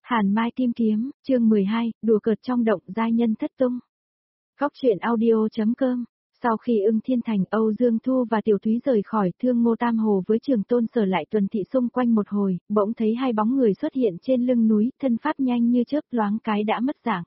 Hàn Mai Kim Kiếm, chương 12, đùa cợt trong động giai nhân thất tung. Góc truyện audio.com. Sau khi Ưng Thiên Thành, Âu Dương Thu và Tiểu Thúy rời khỏi Thương Ngô Tam Hồ với Trường Tôn Sở lại tuần thị xung quanh một hồi, bỗng thấy hai bóng người xuất hiện trên lưng núi, thân pháp nhanh như chớp, loáng cái đã mất dạng.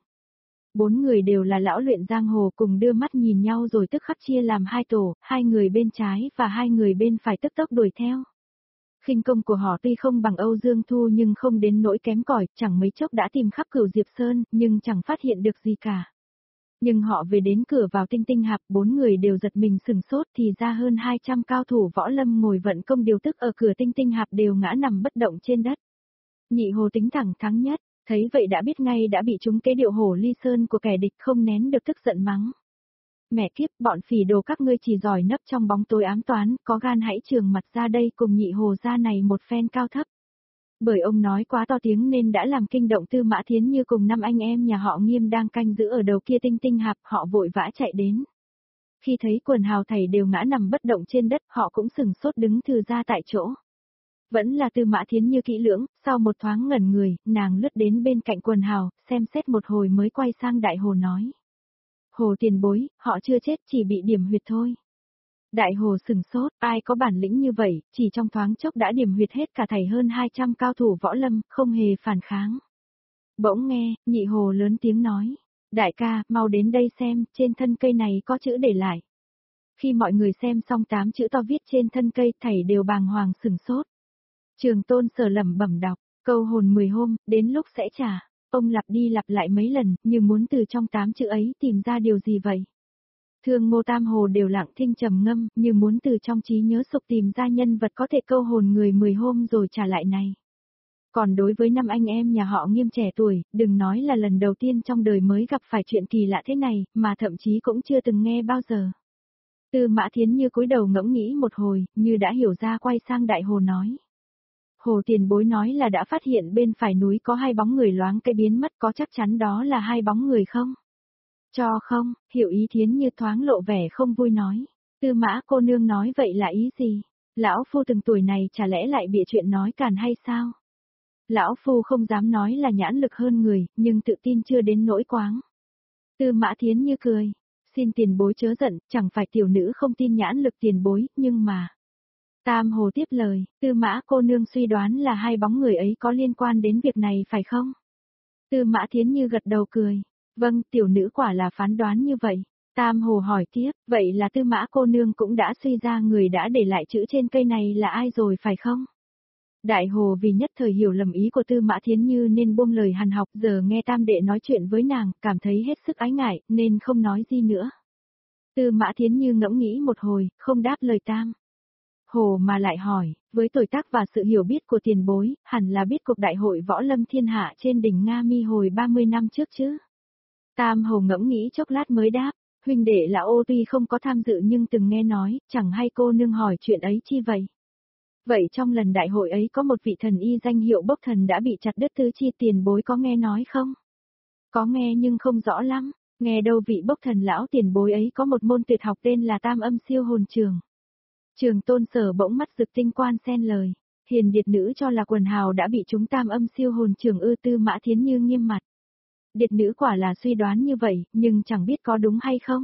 Bốn người đều là lão luyện giang hồ, cùng đưa mắt nhìn nhau rồi tức khắc chia làm hai tổ, hai người bên trái và hai người bên phải tức tốc đuổi theo. Khinh công của họ tuy không bằng Âu Dương Thu nhưng không đến nỗi kém cỏi, chẳng mấy chốc đã tìm khắp Cửu Diệp Sơn, nhưng chẳng phát hiện được gì cả. Nhưng họ về đến cửa vào Tinh Tinh Hạp, bốn người đều giật mình sừng sốt, thì ra hơn 200 cao thủ võ lâm ngồi vận công điều tức ở cửa Tinh Tinh Hạp đều ngã nằm bất động trên đất. Nhị Hồ tính thẳng thắng nhất, thấy vậy đã biết ngay đã bị trúng kế điệu hổ ly sơn của kẻ địch, không nén được tức giận mắng. Mẹ kiếp, bọn phỉ đồ các ngươi chỉ giỏi nấp trong bóng tối ám toán, có gan hãy trường mặt ra đây cùng Nhị Hồ gia này một phen cao thấp. Bởi ông nói quá to tiếng nên đã làm kinh động Tư Mã Thiến Như cùng 5 anh em nhà họ Nghiêm đang canh giữ ở đầu kia Tinh Tinh Hạp, họ vội vã chạy đến. Khi thấy quần hào thầy đều ngã nằm bất động trên đất, họ cũng sừng sốt đứng thừ ra tại chỗ. Vẫn là Tư Mã Thiến Như kỹ lưỡng, sau một thoáng ngẩn người, nàng lướt đến bên cạnh quần hào, xem xét một hồi mới quay sang Đại Hồ nói. Hồ tiền bối, họ chưa chết, chỉ bị điểm huyệt thôi. Đại Hồ sừng sốt, ai có bản lĩnh như vậy, chỉ trong thoáng chốc đã điểm huyệt hết cả thảy hơn 200 cao thủ võ lâm, không hề phản kháng. Bỗng nghe, Nhị Hồ lớn tiếng nói, đại ca, mau đến đây xem, trên thân cây này có chữ để lại. Khi mọi người xem xong 8 chữ to viết trên thân cây, thảy đều bàng hoàng sừng sốt. Trường Tôn Sở lẩm bẩm đọc, câu hồn 10 hôm, đến lúc sẽ trả. Ông lặp đi lặp lại mấy lần, như muốn từ trong 8 chữ ấy tìm ra điều gì vậy. Thương Ngô Tam Hồ đều lặng thinh trầm ngâm, như muốn từ trong trí nhớ sục tìm ra nhân vật có thể câu hồn người 10 hôm rồi trả lại này. Còn đối với 5 anh em nhà họ Nghiêm trẻ tuổi, đừng nói là lần đầu tiên trong đời mới gặp phải chuyện kỳ lạ thế này, mà thậm chí cũng chưa từng nghe bao giờ. Tư Mã Thiến Như cúi đầu ngẫm nghĩ một hồi, như đã hiểu ra quay sang Đại Hồ nói. Hồ tiền bối nói là đã phát hiện bên phải núi có hai bóng người loáng cái biến mất, có chắc chắn đó là hai bóng người không? Cho không, Hiểu Ý Thiến Như thoáng lộ vẻ không vui nói. Tư Mã cô nương nói vậy là ý gì? Lão phu từng tuổi này chả lẽ lại bịa chuyện nói càn hay sao? Lão phu không dám nói là nhãn lực hơn người, nhưng tự tin chưa đến nỗi quáng. Tư Mã Thiến Như cười. Xin tiền bối chớ giận, chẳng phải tiểu nữ không tin nhãn lực tiền bối, nhưng mà... Tam Hồ tiếp lời, Tư Mã cô nương suy đoán là hai bóng người ấy có liên quan đến việc này phải không? Tư Mã Thiến Như gật đầu cười. Vâng, tiểu nữ quả là phán đoán như vậy. Tam Hồ hỏi tiếp, vậy là Tư Mã cô nương cũng đã suy ra người đã để lại chữ trên cây này là ai rồi phải không? Đại Hồ vì nhất thời hiểu lầm ý của Tư Mã Thiến Như nên buông lời hàn học, giờ nghe Tam đệ nói chuyện với nàng, cảm thấy hết sức ái ngại, nên không nói gì nữa. Tư Mã Thiến Như ngẫm nghĩ một hồi, không đáp lời Tam Hồ mà lại hỏi, với tuổi tác và sự hiểu biết của tiền bối, hẳn là biết cuộc đại hội võ lâm thiên hạ trên đỉnh Nga Mi hồi 30 năm trước chứ? Tam Hồ ngẫm nghĩ chốc lát mới đáp, huynh đệ lão ô tuy không có tham dự nhưng từng nghe nói, chẳng hay cô nương hỏi chuyện ấy chi vậy? Vậy trong lần đại hội ấy có một vị thần y danh hiệu Bốc Thần đã bị chặt đứt tứ chi, tiền bối có nghe nói không? Có nghe nhưng không rõ lắm, nghe đâu vị Bốc Thần lão tiền bối ấy có một môn tuyệt học tên là Tam Âm Siêu Hồn Trường. Trường Tôn Sở bỗng mắt rực tinh quan xen lời, hiền điệt nữ cho là quần hào đã bị chúng Tam Âm Siêu Hồn Trường ư? Tư Mã Thiến Như nghiêm mặt. Điệt nữ quả là suy đoán như vậy, nhưng chẳng biết có đúng hay không.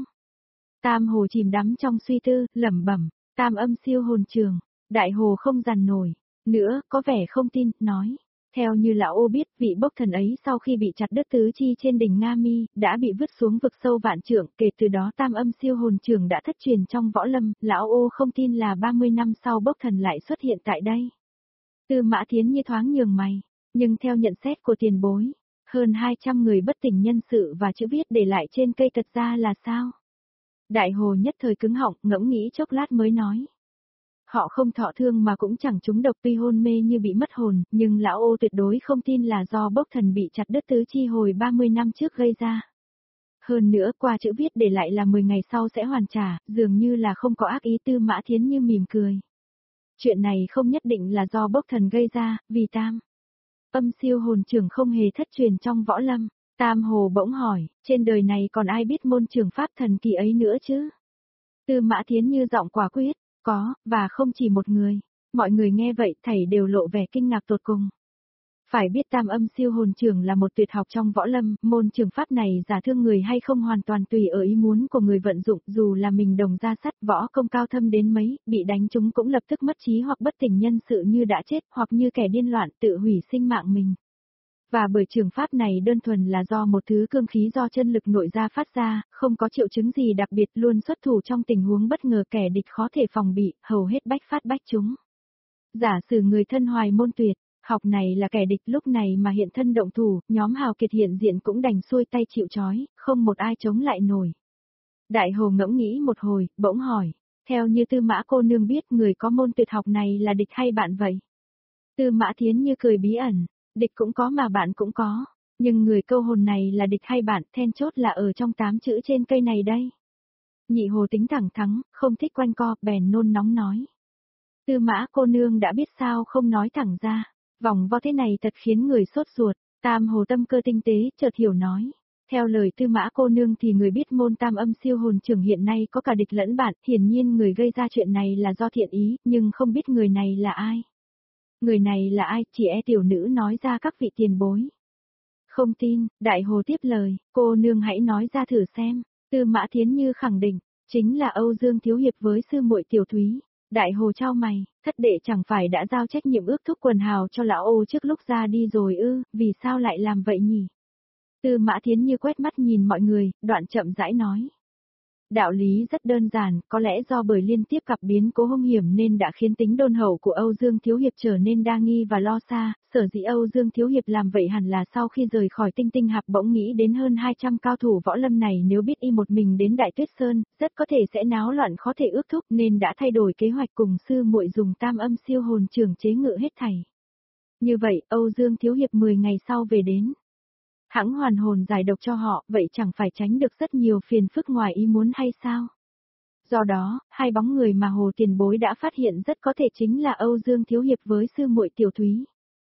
Tam Hồ chìm đắm trong suy tư, lẩm bẩm, Tam Âm Siêu Hồn Trường. Đại Hồ không dằn nổi nữa, có vẻ không tin, nói. Theo như lão ô biết, vị Bốc Thần ấy sau khi bị chặt đứt tứ chi trên đỉnh Nga Mi, đã bị vứt xuống vực sâu vạn trượng, kể từ đó Tam Âm Siêu Hồn Trường đã thất truyền trong võ lâm, lão ô không tin là 30 năm sau Bốc Thần lại xuất hiện tại đây. Tư Mã Thiến Như thoáng nhường mày, nhưng theo nhận xét của tiền bối, hơn 200 người bất tỉnh nhân sự và chữ viết để lại trên cây thật ra là sao? Đại Hồ nhất thời cứng họng, ngẫm nghĩ chốc lát mới nói. Họ không thọ thương mà cũng chẳng trúng độc, tuy hôn mê như bị mất hồn, nhưng lão ô tuyệt đối không tin là do Bốc Thần bị chặt đứt tứ chi hồi 30 năm trước gây ra. Hơn nữa qua chữ viết để lại là 10 ngày sau sẽ hoàn trả, dường như là không có ác ý. Tư Mã Thiến Như mỉm cười. Chuyện này không nhất định là do Bốc Thần gây ra, vì Tam Âm Siêu Hồn Trường không hề thất truyền trong võ lâm. Tam Hồ bỗng hỏi, trên đời này còn ai biết môn trường pháp thần kỳ ấy nữa chứ? Tư Mã Thiến Như giọng quả quyết. Có, và không chỉ một người. Mọi người nghe vậy thảy đều lộ vẻ kinh ngạc tột cùng. Phải biết tam âm siêu hồn trưởng là một tuyệt học trong võ lâm, môn trường pháp này giả thương người hay không hoàn toàn tùy ở ý muốn của người vận dụng, dù là mình đồng ra sắt võ công cao thâm đến mấy, bị đánh chúng cũng lập tức mất trí hoặc bất tỉnh nhân sự như đã chết, hoặc như kẻ điên loạn tự hủy sinh mạng mình. Và bởi trường pháp này đơn thuần là do một thứ cương khí do chân lực nội ra phát ra, không có triệu chứng gì đặc biệt, luôn xuất thủ trong tình huống bất ngờ kẻ địch khó thể phòng bị, hầu hết bách phát bách trúng. Giả sử người thân hoài môn tuyệt, học này là kẻ địch lúc này mà hiện thân động thủ, nhóm Hào Kiệt hiện diện cũng đành xuôi tay chịu trói, không một ai chống lại nổi. Đại Hồ ngẫm nghĩ một hồi, bỗng hỏi, theo như Tư Mã cô nương biết người có môn tuyệt học này là địch hay bạn vậy? Tư Mã Thiến Như cười bí ẩn, địch cũng có mà bạn cũng có, nhưng người câu hồn này là địch hay bạn, then chốt là ở trong 8 chữ trên cây này đây. Nhị Hồ tính thẳng thắn, không thích quanh co, bèn nôn nóng nói. Tư Mã cô nương đã biết sao không nói thẳng ra, vòng vo thế này thật khiến người sốt ruột. Tam Hồ tâm cơ tinh tế, chợt hiểu nói. Theo lời Tư Mã cô nương thì người biết môn tam âm siêu hồn trưởng hiện nay có cả địch lẫn bạn, hiển nhiên người gây ra chuyện này là do thiện ý, nhưng không biết người này là ai. Người này là ai, chỉ e tiểu nữ nói ra các vị tiền bối. Không tin, Đại Hồ tiếp lời, cô nương hãy nói ra thử xem. Tư Mã Thiến Như khẳng định, chính là Âu Dương Thiếu Hiệp với sư muội Tiểu Thúy. Đại Hồ trao mày, thất đệ chẳng phải đã giao trách nhiệm ước thúc quần hào cho lão Ô trước lúc ra đi rồi ư, vì sao lại làm vậy nhỉ? Tư Mã Thiến Như quét mắt nhìn mọi người, đoạn chậm rãi nói. Đạo lý rất đơn giản, có lẽ do bởi liên tiếp gặp biến cố hung hiểm nên đã khiến tính đôn hậu của Âu Dương Thiếu Hiệp trở nên đa nghi và lo xa, sở dĩ Âu Dương Thiếu Hiệp làm vậy hẳn là sau khi rời khỏi Tinh Tinh Hạp bỗng nghĩ đến hơn 200 cao thủ võ lâm này nếu biết y một mình đến Đại Tuyết Sơn, rất có thể sẽ náo loạn khó thể ước thúc nên đã thay đổi kế hoạch cùng sư muội dùng tam âm siêu hồn trưởng chế ngự hết thảy. Như vậy, Âu Dương Thiếu Hiệp 10 ngày sau về đến. Hãng hoàn hồn giải độc cho họ, vậy chẳng phải tránh được rất nhiều phiền phức ngoài ý muốn hay sao? Do đó, hai bóng người mà Hồ Tiền Bối đã phát hiện rất có thể chính là Âu Dương Thiếu Hiệp với sư muội Tiểu Thúy.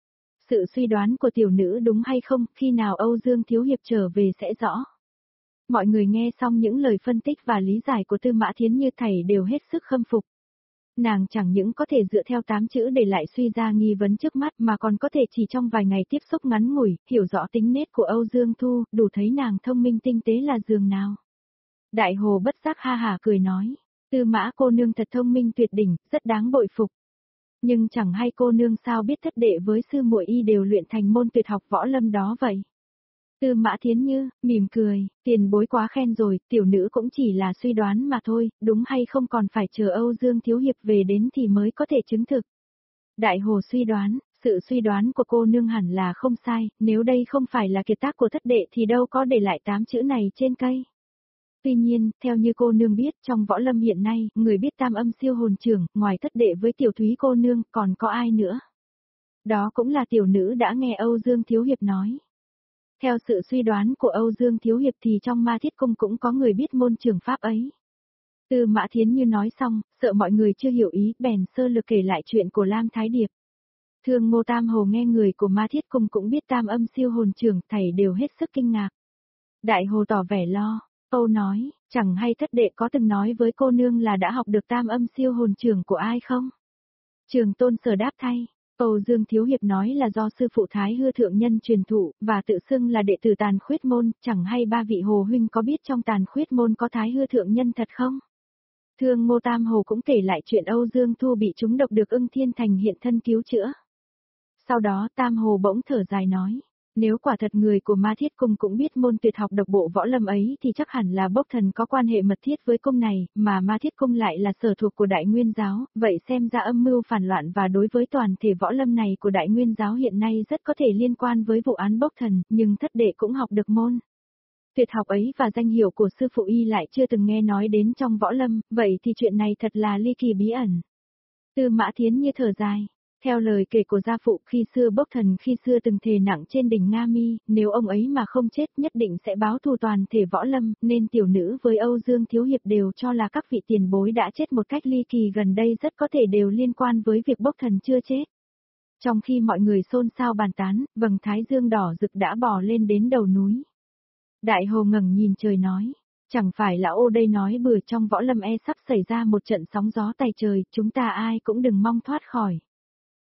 Sự suy đoán của tiểu nữ đúng hay không, khi nào Âu Dương Thiếu Hiệp trở về sẽ rõ. Mọi người nghe xong những lời phân tích và lý giải của Tư Mã Thiến Như thầy đều hết sức khâm phục. Nàng chẳng những có thể dựa theo 8 chữ để lại suy ra nghi vấn trước mắt mà còn có thể chỉ trong vài ngày tiếp xúc ngắn ngủi, hiểu rõ tính nết của Âu Dương Thu, đủ thấy nàng thông minh tinh tế là giường nào. Đại Hồ bất giác ha hả cười nói, Tư Mã cô nương thật thông minh tuyệt đỉnh, rất đáng bội phục. Nhưng chẳng hay cô nương sao biết thất đệ với sư muội y đều luyện thành môn tuyệt học võ lâm đó vậy. Tư Mã Thiến Như, mỉm cười, tiền bối quá khen rồi, tiểu nữ cũng chỉ là suy đoán mà thôi, đúng hay không còn phải chờ Âu Dương Thiếu Hiệp về đến thì mới có thể chứng thực. Đại Hồ suy đoán, sự suy đoán của cô nương hẳn là không sai, nếu đây không phải là kiệt tác của thất đệ thì đâu có để lại 8 chữ này trên cây. Tuy nhiên, theo như cô nương biết, trong võ lâm hiện nay, người biết tam âm siêu hồn trưởng, ngoài thất đệ với Tiểu Thúy cô nương, còn có ai nữa? Đó cũng là tiểu nữ đã nghe Âu Dương Thiếu Hiệp nói. Theo sự suy đoán của Âu Dương Thiếu Hiệp thì trong Ma Thiết Cung cũng có người biết môn trường pháp ấy. Tư Mã Thiến Như nói xong, sợ mọi người chưa hiểu ý, bèn sơ lược kể lại chuyện của Lam Thái Điệp. Thương Ngô Tam Hồ nghe người của Ma Thiết Cung cũng biết tam âm siêu hồn trưởng, thầy đều hết sức kinh ngạc. Đại Hồ tỏ vẻ lo, Âu nói, chẳng hay thất đệ có từng nói với cô nương là đã học được tam âm siêu hồn trưởng của ai không? Trường Tôn Sở đáp thay. Âu Dương Thiếu Hiệp nói là do sư phụ Thái Hư Thượng Nhân truyền thụ, và tự xưng là đệ tử Tàn Khuyết Môn, chẳng hay ba vị Hồ huynh có biết trong Tàn Khuyết Môn có Thái Hư Thượng Nhân thật không? Thương Ngô Tam Hồ cũng kể lại chuyện Âu Dương Thu bị trúng độc được Ưng Thiên Thành hiện thân cứu chữa. Sau đó Tam Hồ bỗng thở dài nói, nếu quả thật người của Ma Thiết Cung cũng biết môn tuyệt học độc bộ võ lâm ấy thì chắc hẳn là Bốc Thần có quan hệ mật thiết với cung này, mà Ma Thiết Cung lại là sở thuộc của Đại Nguyên Giáo, vậy xem ra âm mưu phản loạn và đối với toàn thể võ lâm này của Đại Nguyên Giáo hiện nay rất có thể liên quan với vụ án Bốc Thần, nhưng thất đệ cũng học được môn tuyệt học ấy và danh hiệu của sư phụ y lại chưa từng nghe nói đến trong võ lâm, vậy thì chuyện này thật là ly kỳ bí ẩn. Tư Mã Thiến Như thở dài. Theo lời kể của gia phụ khi xưa Bốc Thần khi xưa từng thề nặng trên đỉnh Nga Mi, nếu ông ấy mà không chết nhất định sẽ báo thù toàn thể võ lâm, nên tiểu nữ với Âu Dương Thiếu Hiệp đều cho là các vị tiền bối đã chết một cách ly kỳ gần đây rất có thể đều liên quan với việc Bốc Thần chưa chết. Trong khi mọi người xôn xao bàn tán, vầng thái dương đỏ rực đã bò lên đến đầu núi. Đại Hồ ngẩng nhìn trời nói, chẳng phải lão Ô đây nói bừa trong võ lâm sắp xảy ra một trận sóng gió tày trời, chúng ta ai cũng đừng mong thoát khỏi.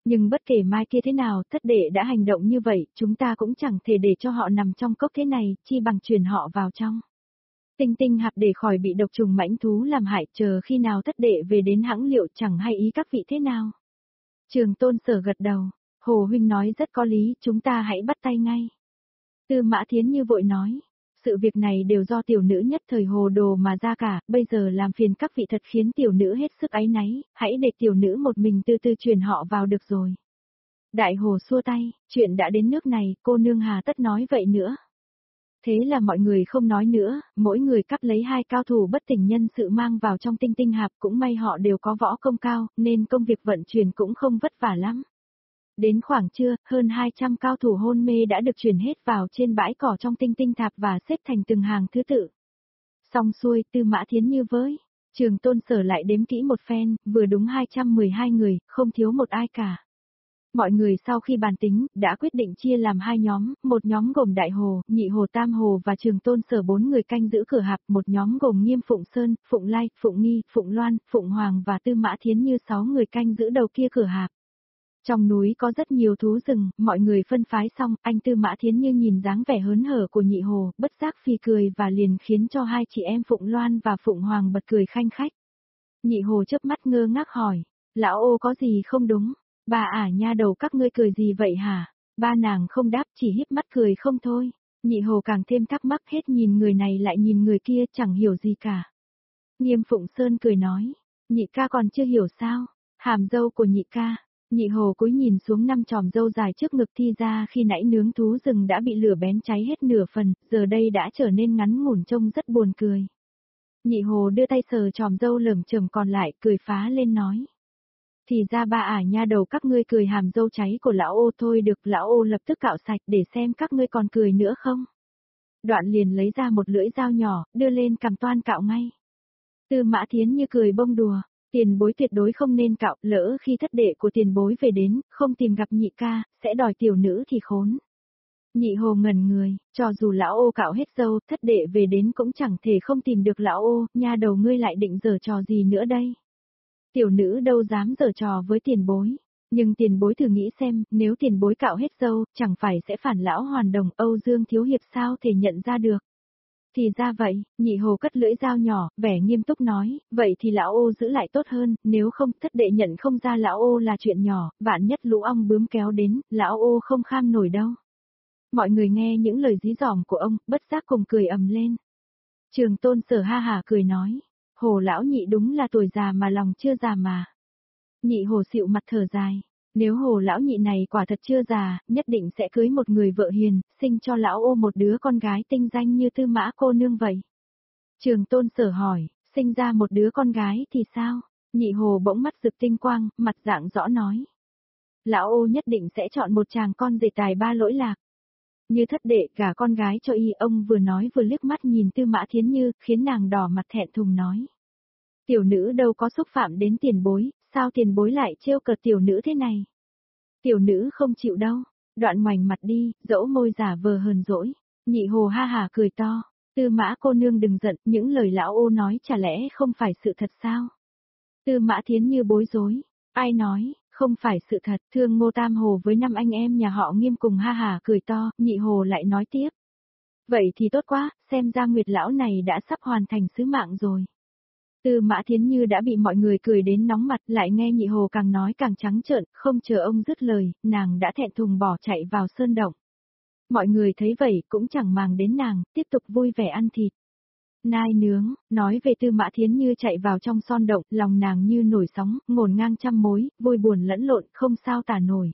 Nhưng bất kể mai kia thế nào, thất đệ đã hành động như vậy, chúng ta cũng chẳng thể để cho họ nằm trong cốc thế này, chi bằng chuyển họ vào trong. Tinh tinh hạp để khỏi bị độc trùng mãnh thú làm hại, chờ khi nào thất đệ về đến hãng liệu chẳng hay ý các vị thế nào. Trường Tôn Sở gật đầu, Hồ huynh nói rất có lý, chúng ta hãy bắt tay ngay. Tư Mã Thiến Như vội nói, sự việc này đều do tiểu nữ nhất thời hồ đồ mà ra cả, bây giờ làm phiền các vị thật khiến tiểu nữ hết sức áy náy, hãy để tiểu nữ một mình từ từ truyền họ vào được rồi. Đại Hồ xua tay, chuyện đã đến nước này, cô nương hà tất nói vậy nữa. Thế là mọi người không nói nữa, mỗi người cắt lấy 2 cao thủ bất tỉnh nhân sự mang vào trong tinh tinh hạp, cũng may họ đều có võ công cao, nên công việc vận chuyển cũng không vất vả lắm. Đến khoảng trưa, hơn 200 cao thủ hôn mê đã được chuyển hết vào trên bãi cỏ trong tinh tinh tháp và xếp thành từng hàng thứ tự. Xong xuôi, Tư Mã Thiến Như với Trường Tôn Sở lại đếm kỹ một phen, vừa đúng 212 người, không thiếu một ai cả. Mọi người sau khi bàn tính, đã quyết định chia làm 2 nhóm, một nhóm gồm Đại Hồ, Nhị Hồ, Tam Hồ và Trường Tôn Sở 4 người canh giữ cửa hạp, một nhóm gồm Nghiêm Phụng Sơn, Phụng Lai, Phụng Nghi, Phụng Loan, Phụng Hoàng và Tư Mã Thiến Như 6 người canh giữ đầu kia cửa hạp. Trong núi có rất nhiều thú rừng, mọi người phân phái xong, anh Tư Mã Thiến Như nhìn dáng vẻ hớn hở của Nhị Hồ, bất giác phì cười và liền khiến cho 2 chị em Phụng Loan và Phụng Hoàng bật cười khanh khách. Nhị Hồ chớp mắt ngơ ngác hỏi, lão ô có gì không đúng? Bà nha đầu các ngươi cười gì vậy hả? Ba nàng không đáp, chỉ híp mắt cười không thôi. Nhị Hồ càng thêm thắc mắc, hết nhìn người này lại nhìn người kia, chẳng hiểu gì cả. Nghiêm Phụng Sơn cười nói, nhị ca còn chưa hiểu sao? Hàm dâu của nhị ca. Nhị Hồ cúi nhìn xuống 5 chòm râu dài trước ngực, thi ra khi nãy nướng thú rừng đã bị lửa bén cháy hết nửa phần, giờ đây đã trở nên ngắn ngủn trông rất buồn cười. Nhị Hồ đưa tay sờ chòm râu lởm chởm còn lại, cười phá lên nói. Thì ra ba nha đầu các ngươi cười hàm râu cháy của lão ô thôi, được, lão ô lập tức cạo sạch để xem các ngươi còn cười nữa không. Đoạn liền lấy ra một lưỡi dao nhỏ, đưa lên cằm toan cạo ngay. Tư Mã Thiến Như cười bông đùa, tiền bối tuyệt đối không nên cạo, lỡ khi thất đệ của tiền bối về đến, không tìm gặp nhị ca, sẽ đòi tiểu nữ thì khốn. Nhị Hồ ngẩn người, cho dù lão ô cạo hết râu, thất đệ về đến cũng chẳng thể không tìm được lão ô, nha đầu ngươi lại định giở trò gì nữa đây. Tiểu nữ đâu dám giở trò với tiền bối, nhưng tiền bối thử nghĩ xem, nếu tiền bối cạo hết râu, chẳng phải sẽ phản lão hoàn đồng, Âu Dương thiếu hiệp sao thể nhận ra được. Thì ra vậy, Nhị Hồ cất lưỡi dao nhỏ, vẻ nghiêm túc nói, vậy thì lão ô giữ lại tốt hơn, nếu không thất đệ nhận không ra lão ô là chuyện nhỏ, vạn nhất lũ ong bướm kéo đến, lão ô không kham nổi đâu. Mọi người nghe những lời dí dỏm của ông, bất giác cùng cười ầm lên. Trường Tôn Sở ha hả cười nói, Hồ lão nhị đúng là tuổi già mà lòng chưa già mà. Nhị Hồ xịu mặt thở dài, nếu Hồ lão nhị này quả thật chưa già, nhất định sẽ cưới một người vợ hiền, sinh cho lão ô một đứa con gái tinh danh như Tư Mã cô nương vậy. Trường Tôn Sở hỏi, sinh ra một đứa con gái thì sao? Nhị Hồ bỗng mắt rực tinh quang, mặt dạng rõ nói. Lão ô nhất định sẽ chọn một chàng con rể tài ba lỗi lạc. Như thất đệ gả con gái cho y, ông vừa nói vừa liếc mắt nhìn Tư Mã Thiến Như, khiến nàng đỏ mặt thẹn thùng nói. Tiểu nữ đâu có xúc phạm đến tiền bối, sao tiền bối lại trêu cợt tiểu nữ thế này? Tiểu nữ không chịu đâu, đoạn ngoảnh mặt đi, dẫu môi giả vờ hờn dỗi. Nhị Hồ ha hả cười to, Tư Mã cô nương đừng giận, những lời lão ô nói chả lẽ không phải sự thật sao? Tư Mã Thiến Như bối rối, ai nói, không phải sự thật, Thương Ngô Tam Hồ với 5 anh em nhà họ Nghiêm cùng ha hả cười to, Nhị Hồ lại nói tiếp. Vậy thì tốt quá, xem ra Nguyệt lão này đã sắp hoàn thành sứ mạng rồi. Tư Mã Thiến Như đã bị mọi người cười đến nóng mặt, lại nghe Nhị Hồ càng nói càng trắng trợn, không chờ ông dứt lời, nàng đã thẹn thùng bỏ chạy vào sơn động. Mọi người thấy vậy cũng chẳng màng đến nàng, tiếp tục vui vẻ ăn thịt. Nai nướng, nói về Tư Mã Thiến Như chạy vào trong son động, lòng nàng như nổi sóng, ngổn ngang trăm mối, vui buồn lẫn lộn, không sao tả nổi.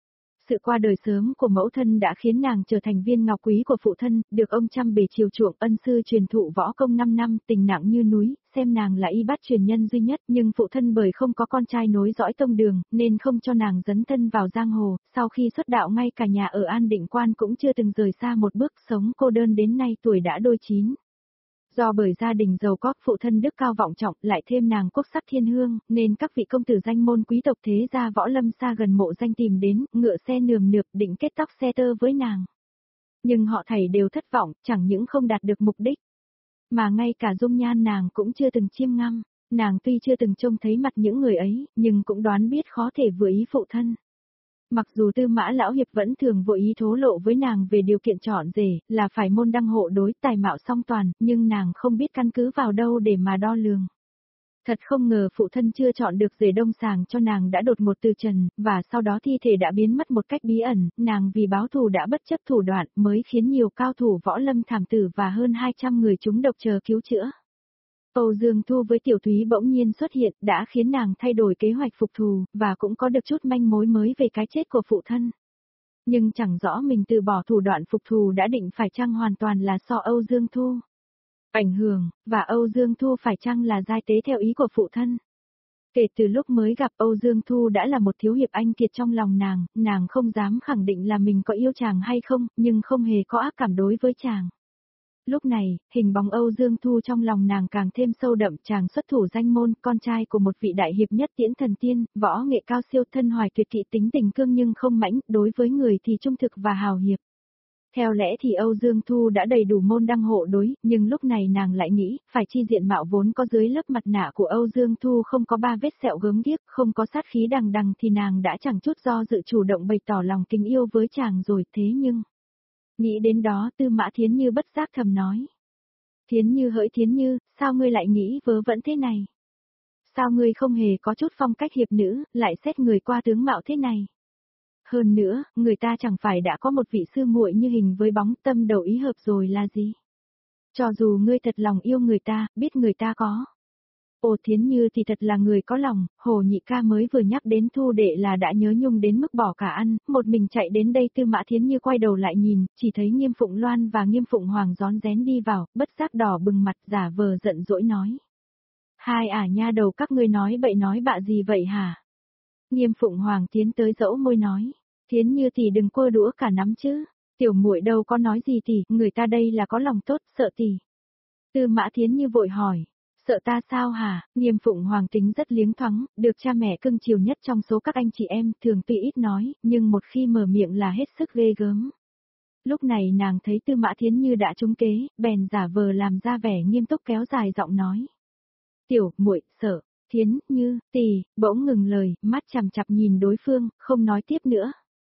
Sự qua đời sớm của mẫu thân đã khiến nàng trở thành viên ngọc quý của phụ thân, được ông chăm bề chiều chuộng, ân sư truyền thụ võ công 5 năm, tình nặng như núi, xem nàng là y bát truyền nhân duy nhất, nhưng phụ thân bởi không có con trai nối dõi tông đường, nên không cho nàng dấn thân vào giang hồ, sau khi xuất đạo ngay cả nhà ở An Định Quan cũng chưa từng rời xa một bước, sống cô đơn đến nay tuổi đã đôi chín. Do bởi gia đình giàu có, phụ thân đức cao vọng trọng, lại thêm nàng quốc sắc thiên hương, nên các vị công tử danh môn quý tộc thế gia võ lâm xa gần mộ danh tìm đến, ngựa xe nườm nượp định kết tóc xe tơ với nàng. Nhưng họ thảy đều thất vọng, chẳng những không đạt được mục đích, mà ngay cả dung nhan nàng cũng chưa từng chiêm ngắm. Nàng tuy chưa từng trông thấy mặt những người ấy, nhưng cũng đoán biết khó thể vừa ý phụ thân. Mặc dù Tư Mã Lão Hiệp vẫn thường vội ý thố lộ với nàng về điều kiện chọn rể, là phải môn đăng hộ đối tài mạo song toàn, nhưng nàng không biết căn cứ vào đâu để mà đo lường. Thật không ngờ phụ thân chưa chọn được rể đông sàng cho nàng đã đột ngột từ trần, và sau đó thi thể đã biến mất một cách bí ẩn, nàng vì báo thù đã bất chấp thủ đoạn mới khiến nhiều cao thủ võ lâm thảm tử và hơn 200 người trúng độc chờ cứu chữa. Âu Dương Thu với Tiểu Thúy bỗng nhiên xuất hiện đã khiến nàng thay đổi kế hoạch phục thù, và cũng có được chút manh mối mới về cái chết của phụ thân. Nhưng chẳng rõ mình từ bỏ thủ đoạn phục thù đã định phải chăng hoàn toàn là do Âu Dương Thu ảnh hưởng, và Âu Dương Thu phải chăng là giai tế theo ý của phụ thân. Kể từ lúc mới gặp Âu Dương Thu đã là một thiếu hiệp anh kiệt trong lòng nàng không dám khẳng định là mình có yêu chàng hay không, nhưng không hề có ác cảm đối với chàng. Lúc này, hình bóng Âu Dương Thu trong lòng nàng càng thêm sâu đậm, chàng xuất thủ danh môn, con trai của một vị đại hiệp nhất tiễn thần tiên, võ nghệ cao siêu, thân hoài tuyệt kỵ, tính tình cương nhưng không mãnh, đối với người thì trung thực và hào hiệp. Theo lẽ thì Âu Dương Thu đã đầy đủ môn đăng hộ đối, nhưng lúc này nàng lại nghĩ, phải chi diện mạo vốn có dưới lớp mặt nạ của Âu Dương Thu không có 3 vết sẹo gớm ghiếc, không có sát khí đằng đằng thì nàng đã chẳng chút do dự chủ động bày tỏ lòng tình yêu với chàng rồi, thế nhưng... Nghĩ đến đó Tư Mã Thiến Như bất giác thầm nói. Thiến Như hỡi Thiến Như, sao ngươi lại nghĩ vớ vẩn thế này? Sao ngươi không hề có chút phong cách hiệp nữ, lại xét người qua tướng mạo thế này? Hơn nữa, người ta chẳng phải đã có một vị sư muội như hình với bóng, tâm đầu ý hợp rồi là gì? Cho dù ngươi thật lòng yêu người ta, biết người ta có. Ồ, Thiến Như thì thật là người có lòng, Hồ Nhị ca mới vừa nhắc đến Thu đệ là đã nhớ nhung đến mức bỏ cả ăn, một mình chạy đến đây. Tư Mã Thiến Như quay đầu lại nhìn, chỉ thấy Nghiêm Phụng Loan và Nghiêm Phụng Hoàng rón rén đi vào, bất giác đỏ bừng mặt, giả vờ giận dỗi nói. Hai nha đầu các ngươi nói bậy nói bạ gì vậy hả? Nghiêm Phụng Hoàng tiến tới dẫu môi nói, Thiến Như tỷ đừng quơ đũa cả nắm chứ, tiểu muội đâu có nói gì tỷ, người ta đây là có lòng tốt, sợ tỷ. Tư Mã Thiến Như vội hỏi. Sợ ta sao hả? Nghiêm Phụng Hoàng tính rất liếng thoáng, được cha mẹ cưng chiều nhất trong số các anh chị em, thường tuy ít nói, nhưng một khi mở miệng là hết sức ghê gớm. Lúc này nàng thấy Tư Mã Thiến Như đã trúng kế, bèn giả vờ làm ra vẻ nghiêm túc kéo dài giọng nói. Tiểu muội sợ, Thiến Như, tỷ, bỗng ngừng lời, mắt chằm chằm nhìn đối phương, không nói tiếp nữa.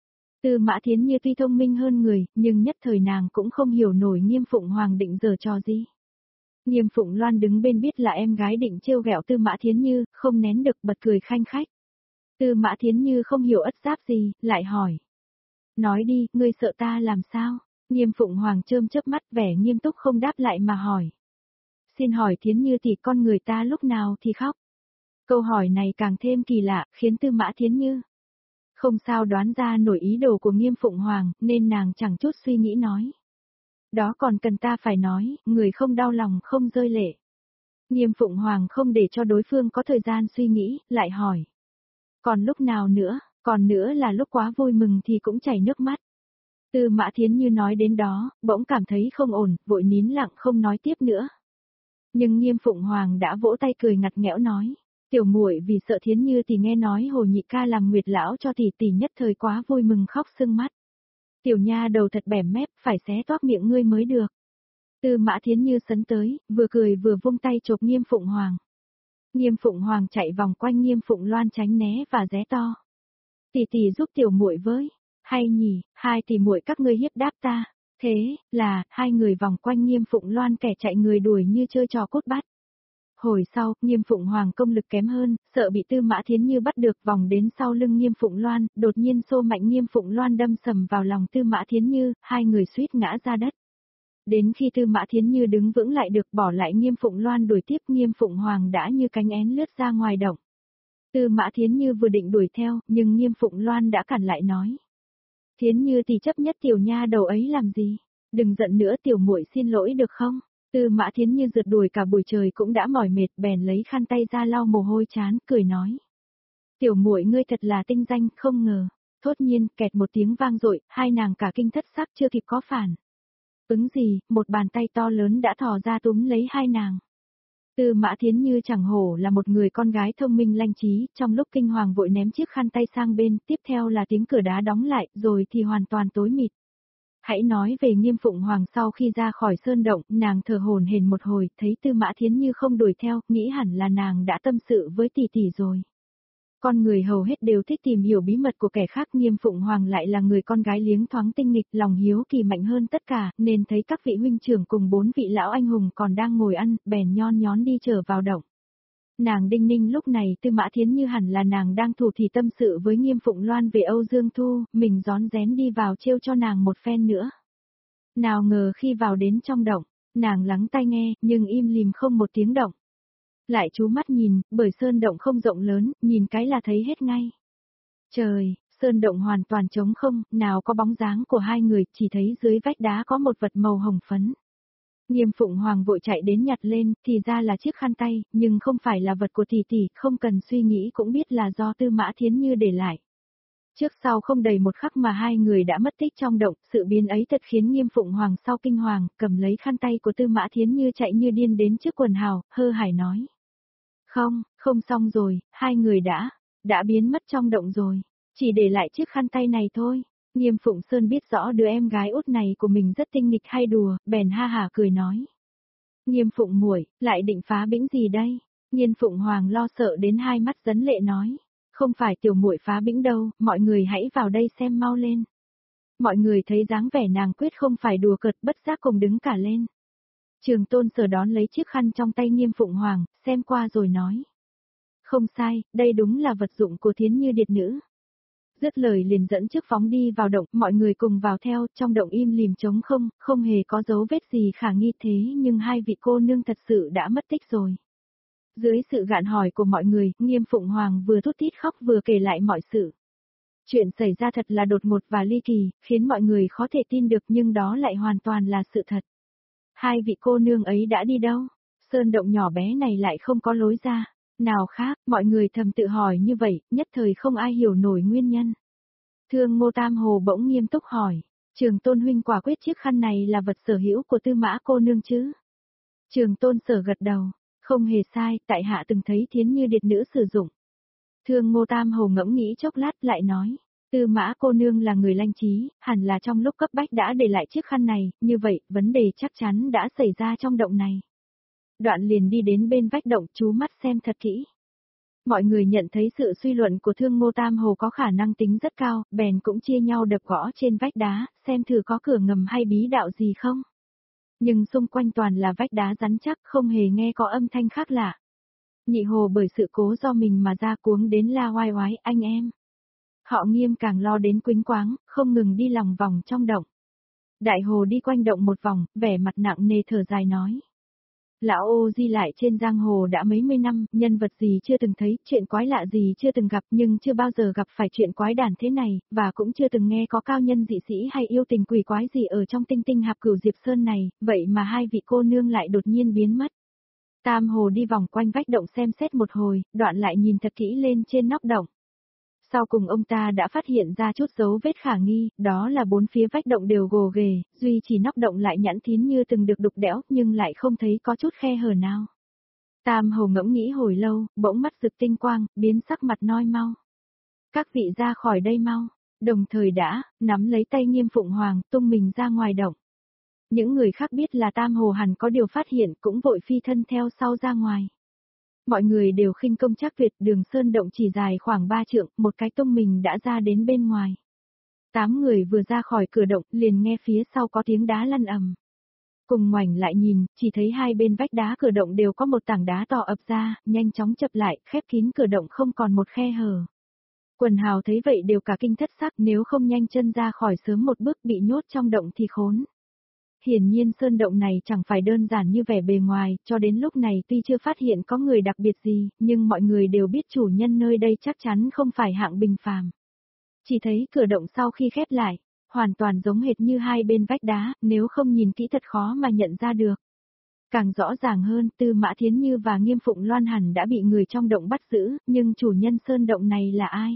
Tư Mã Thiến Như tuy thông minh hơn người, nhưng nhất thời nàng cũng không hiểu nổi Nghiêm Phụng Hoàng định giở trò gì. Nghiêm Phụng Loan đứng bên biết là em gái định trêu ghẹo Tư Mã Thiến Như, không nén được bật cười khanh khách. Tư Mã Thiến Như không hiểu ất giáp gì, lại hỏi. Nói đi, ngươi sợ ta làm sao? Nghiêm Phụng Hoàng chớm chớp mắt vẻ nghiêm túc không đáp lại mà hỏi. Xin hỏi Thiến Như thì con người ta lúc nào thì khóc? Câu hỏi này càng thêm kỳ lạ, khiến Tư Mã Thiến Như không sao đoán ra nổi ý đồ của Nghiêm Phụng Hoàng, nên nàng chẳng chút suy nghĩ nói. Đó còn cần ta phải nói, người không đau lòng không rơi lệ. Nghiêm Phụng Hoàng không để cho đối phương có thời gian suy nghĩ, lại hỏi. Còn lúc nào nữa, còn nữa là lúc quá vui mừng thì cũng chảy nước mắt. Tư Mã Thiến Như nói đến đó, bỗng cảm thấy không ổn, vội nín lặng không nói tiếp nữa. Nhưng Nghiêm Phụng Hoàng đã vỗ tay cười ngặt nghẽo nói. Tiểu muội vì sợ Thiến Như thì nghe nói Hồ Nhị ca làm nguyệt lão cho tỷ nhất thời quá vui mừng khóc sưng mắt. Tiểu nha đầu thật bẻm mép, phải xé toác miệng ngươi mới được. Tư Mã Thiến Như sấn tới, vừa cười vừa vung tay chộp Nghiêm Phụng Hoàng. Nghiêm Phụng Hoàng chạy vòng quanh Nghiêm Phụng Loan tránh né và ré to. Tỷ giúp tiểu muội với, hay nhỉ, hai tỷ muội các ngươi hiếp đáp ta. Thế là, hai người vòng quanh Nghiêm Phụng Loan kẻ chạy người đuổi như chơi trò cút bắt. Hồi sau, Nghiêm Phụng Hoàng công lực kém hơn, sợ bị Tư Mã Thiến Như bắt được vòng đến sau lưng Nghiêm Phụng Loan, đột nhiên xô mạnh Nghiêm Phụng Loan đâm sầm vào lòng Tư Mã Thiến Như, hai người suýt ngã ra đất. Đến khi Tư Mã Thiến Như đứng vững lại được bỏ lại Nghiêm Phụng Loan đuổi tiếp, Nghiêm Phụng Hoàng đã như cánh én lướt ra ngoài động. Tư Mã Thiến Như vừa định đuổi theo, nhưng Nghiêm Phụng Loan đã cản lại nói. Thiến Như thì chấp nhất tiểu nha đầu ấy làm gì? Đừng giận nữa, tiểu muội xin lỗi được không? Tư Mã Thiến Như rượt đuổi cả buổi trời cũng đã mỏi mệt, bèn lấy khăn tay ra lau mồ hôi trán, cười nói. Tiểu muội ngươi thật là tinh danh, không ngờ. Thốt nhiên, kẹt một tiếng vang dội, hai nàng cả kinh thất sắc chưa kịp có phản ứng gì, một bàn tay to lớn đã thò ra túm lấy hai nàng. Tư Mã Thiến Như chẳng hổ là một người con gái thông minh lanh trí, trong lúc kinh hoàng vội ném chiếc khăn tay sang bên, tiếp theo là tiếng cửa đá đóng lại, rồi thì hoàn toàn tối mịt. Hãy nói về Nghiêm Phụng Hoàng sau khi ra khỏi sơn động, nàng thở hổn hển một hồi, thấy Tư Mã Thiến Như không đuổi theo, nghĩ hẳn là nàng đã tâm sự với tỷ tỷ rồi. Con người hầu hết đều thích tìm hiểu bí mật của kẻ khác, Nghiêm Phụng Hoàng lại là người con gái liếng thoáng tinh nghịch, lòng hiếu kỳ mạnh hơn tất cả, nên thấy các vị huynh trưởng cùng 4 vị lão anh hùng còn đang ngồi ăn, bèn nhon nhón đi trở vào động. Nàng đinh ninh lúc này Tư Mã Thiến Như hẳn là nàng đang thủ thì tâm sự với Nghiêm Phụng Loan về Âu Dương Thu, mình rón rén đi vào trêu cho nàng một phen nữa. Nào ngờ khi vào đến trong động, nàng lắng tai nghe, nhưng im lìm không một tiếng động. Lại chú mắt nhìn, bởi sơn động không rộng lớn, nhìn cái là thấy hết ngay. Trời, sơn động hoàn toàn trống không, nào có bóng dáng của hai người, chỉ thấy dưới vách đá có một vật màu hồng phấn. Nghiêm Phụng Hoàng vội chạy đến nhặt lên, thì ra là chiếc khăn tay, nhưng không phải là vật của tỷ tỷ, không cần suy nghĩ cũng biết là do Tư Mã Thiến Như để lại. Trước sau không đầy một khắc mà hai người đã mất tích trong động, sự biến ấy thật khiến Nghiêm Phụng Hoàng sau kinh hoàng, cầm lấy khăn tay của Tư Mã Thiến Như chạy như điên đến trước quần hào, hơ hải nói. Không xong rồi, hai người đã biến mất trong động rồi, chỉ để lại chiếc khăn tay này thôi. Nghiêm Phụng Sơn biết rõ đứa em gái út này của mình rất tinh nghịch hay đùa, bèn ha hả cười nói. Nghiêm Phụng muội, lại định phá bĩnh gì đây? Nghiêm Phụng Hoàng lo sợ đến hai mắt dấn lệ nói. Không phải tiểu muội phá bĩnh đâu, mọi người hãy vào đây xem mau lên. Mọi người thấy dáng vẻ nàng quyết không phải đùa cợt, bất giác cùng đứng cả lên. Trường Tôn Sở đón lấy chiếc khăn trong tay Nghiêm Phụng Hoàng, xem qua rồi nói. Không sai, đây đúng là vật dụng của Thiến Như điệt nữ. Dứt lời liền dẫn chiếc phóng đi vào động, mọi người cùng vào theo, trong động im lìm trống không, không hề có dấu vết gì khả nghi thế nhưng hai vị cô nương thật sự đã mất tích rồi. Dưới sự gạn hỏi của mọi người, Nghiêm Phụng Hoàng vừa thút thít khóc vừa kể lại mọi sự. Chuyện xảy ra thật là đột ngột và ly kỳ, khiến mọi người khó thể tin được nhưng đó lại hoàn toàn là sự thật. Hai vị cô nương ấy đã đi đâu? Sơn động nhỏ bé này lại không có lối ra. Nào khác, mọi người thầm tự hỏi như vậy, nhất thời không ai hiểu nổi nguyên nhân. Thương Ngô Tam Hồ bỗng nghiêm túc hỏi, Trường Tôn huynh quả quyết chiếc khăn này là vật sở hữu của Tư Mã cô nương chứ? Trường Tôn Sở gật đầu, không hề sai, tại hạ từng thấy Thiến Như điệt nữ sử dụng. Thương Ngô Tam Hồ ngẫm nghĩ chốc lát lại nói, Tư Mã cô nương là người lanh trí, hẳn là trong lúc cấp bách đã để lại chiếc khăn này, như vậy, vấn đề chắc chắn đã xảy ra trong động này. Đoạn liền đi đến bên vách động chú mắt xem thật kỹ. Mọi người nhận thấy sự suy luận của Thương Ngô Tam Hồ có khả năng tính rất cao, bèn cũng chia nhau đập gõ trên vách đá, xem thử có cửa ngầm hay bí đạo gì không. Nhưng xung quanh toàn là vách đá rắn chắc, không hề nghe có âm thanh khác lạ. Nhị Hồ bởi sự cố do mình mà ra cuống đến la oai oái anh em. Họ Nghiêm càng lo đến quĩnh quáng, không ngừng đi lòng vòng trong động. Đại Hồ đi quanh động một vòng, vẻ mặt nặng nề thở dài nói. Lão Ô Di lại trên giang hồ đã mấy mươi năm, nhân vật gì chưa từng thấy, chuyện quái lạ gì chưa từng gặp nhưng chưa bao giờ gặp phải chuyện quái đản thế này, và cũng chưa từng nghe có cao nhân dị sĩ hay yêu tình quỷ quái gì ở trong tinh tinh hạp cửu Diệp Sơn này, vậy mà hai vị cô nương lại đột nhiên biến mất. Tam Hồ đi vòng quanh vách động xem xét một hồi, đoạn lại nhìn thật kỹ lên trên nóc động. Sau cùng ông ta đã phát hiện ra chút dấu vết khả nghi, đó là bốn phía vách động đều gồ ghề, duy chỉ nóc động lại nhẵn thín như từng được đục đẽo, nhưng lại không thấy có chút khe hở nào. Tam Hầu ngẫm nghĩ hồi lâu, bỗng mắt rực tinh quang, biến sắc mặt nói mau. Các vị ra khỏi đây mau, đồng thời đã, nắm lấy tay Nghiêm Phụng Hoàng, tung mình ra ngoài động. Những người khác biết là Tam Hồ hẳn có điều phát hiện cũng vội phi thân theo sau ra ngoài. Mọi người đều khinh công chắc tuyệt, đường sơn động chỉ dài khoảng 3 trượng, một cái tung mình đã ra đến bên ngoài. 8 người vừa ra khỏi cửa động, liền nghe phía sau có tiếng đá lăn ầm. Cùng ngoảnh lại nhìn, chỉ thấy hai bên vách đá cửa động đều có một tảng đá to ập ra, nhanh chóng chập lại, khép kín cửa động không còn một khe hở. Quần hào thấy vậy đều cả kinh thất sắc, nếu không nhanh chân ra khỏi sớm một bước bị nhốt trong động thì khốn. Hiển nhiên sơn động này chẳng phải đơn giản như vẻ bề ngoài, cho đến lúc này tuy chưa phát hiện có người đặc biệt gì, nhưng mọi người đều biết chủ nhân nơi đây chắc chắn không phải hạng bình phàm. Chỉ thấy cửa động sau khi khép lại, hoàn toàn giống hệt như hai bên vách đá, nếu không nhìn kỹ thật khó mà nhận ra được. Càng rõ ràng hơn, Tư Mã Thiến Như và Nghiêm Phụng Loan hẳn đã bị người trong động bắt giữ, nhưng chủ nhân sơn động này là ai?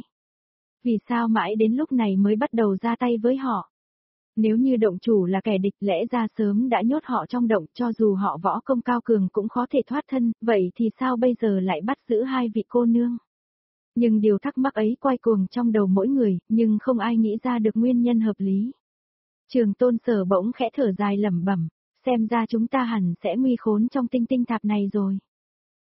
Vì sao mãi đến lúc này mới bắt đầu ra tay với họ? Nếu như động chủ là kẻ địch lẽ ra sớm đã nhốt họ trong động, cho dù họ võ công cao cường cũng khó thể thoát thân, vậy thì sao bây giờ lại bắt giữ hai vị cô nương? Nhưng điều thắc mắc ấy quay cuồng trong đầu mỗi người, nhưng không ai nghĩ ra được nguyên nhân hợp lý. Trường Tôn Sở bỗng khẽ thở dài lẩm bẩm, xem ra chúng ta hẳn sẽ nguy khốn trong tinh tinh thạp này rồi.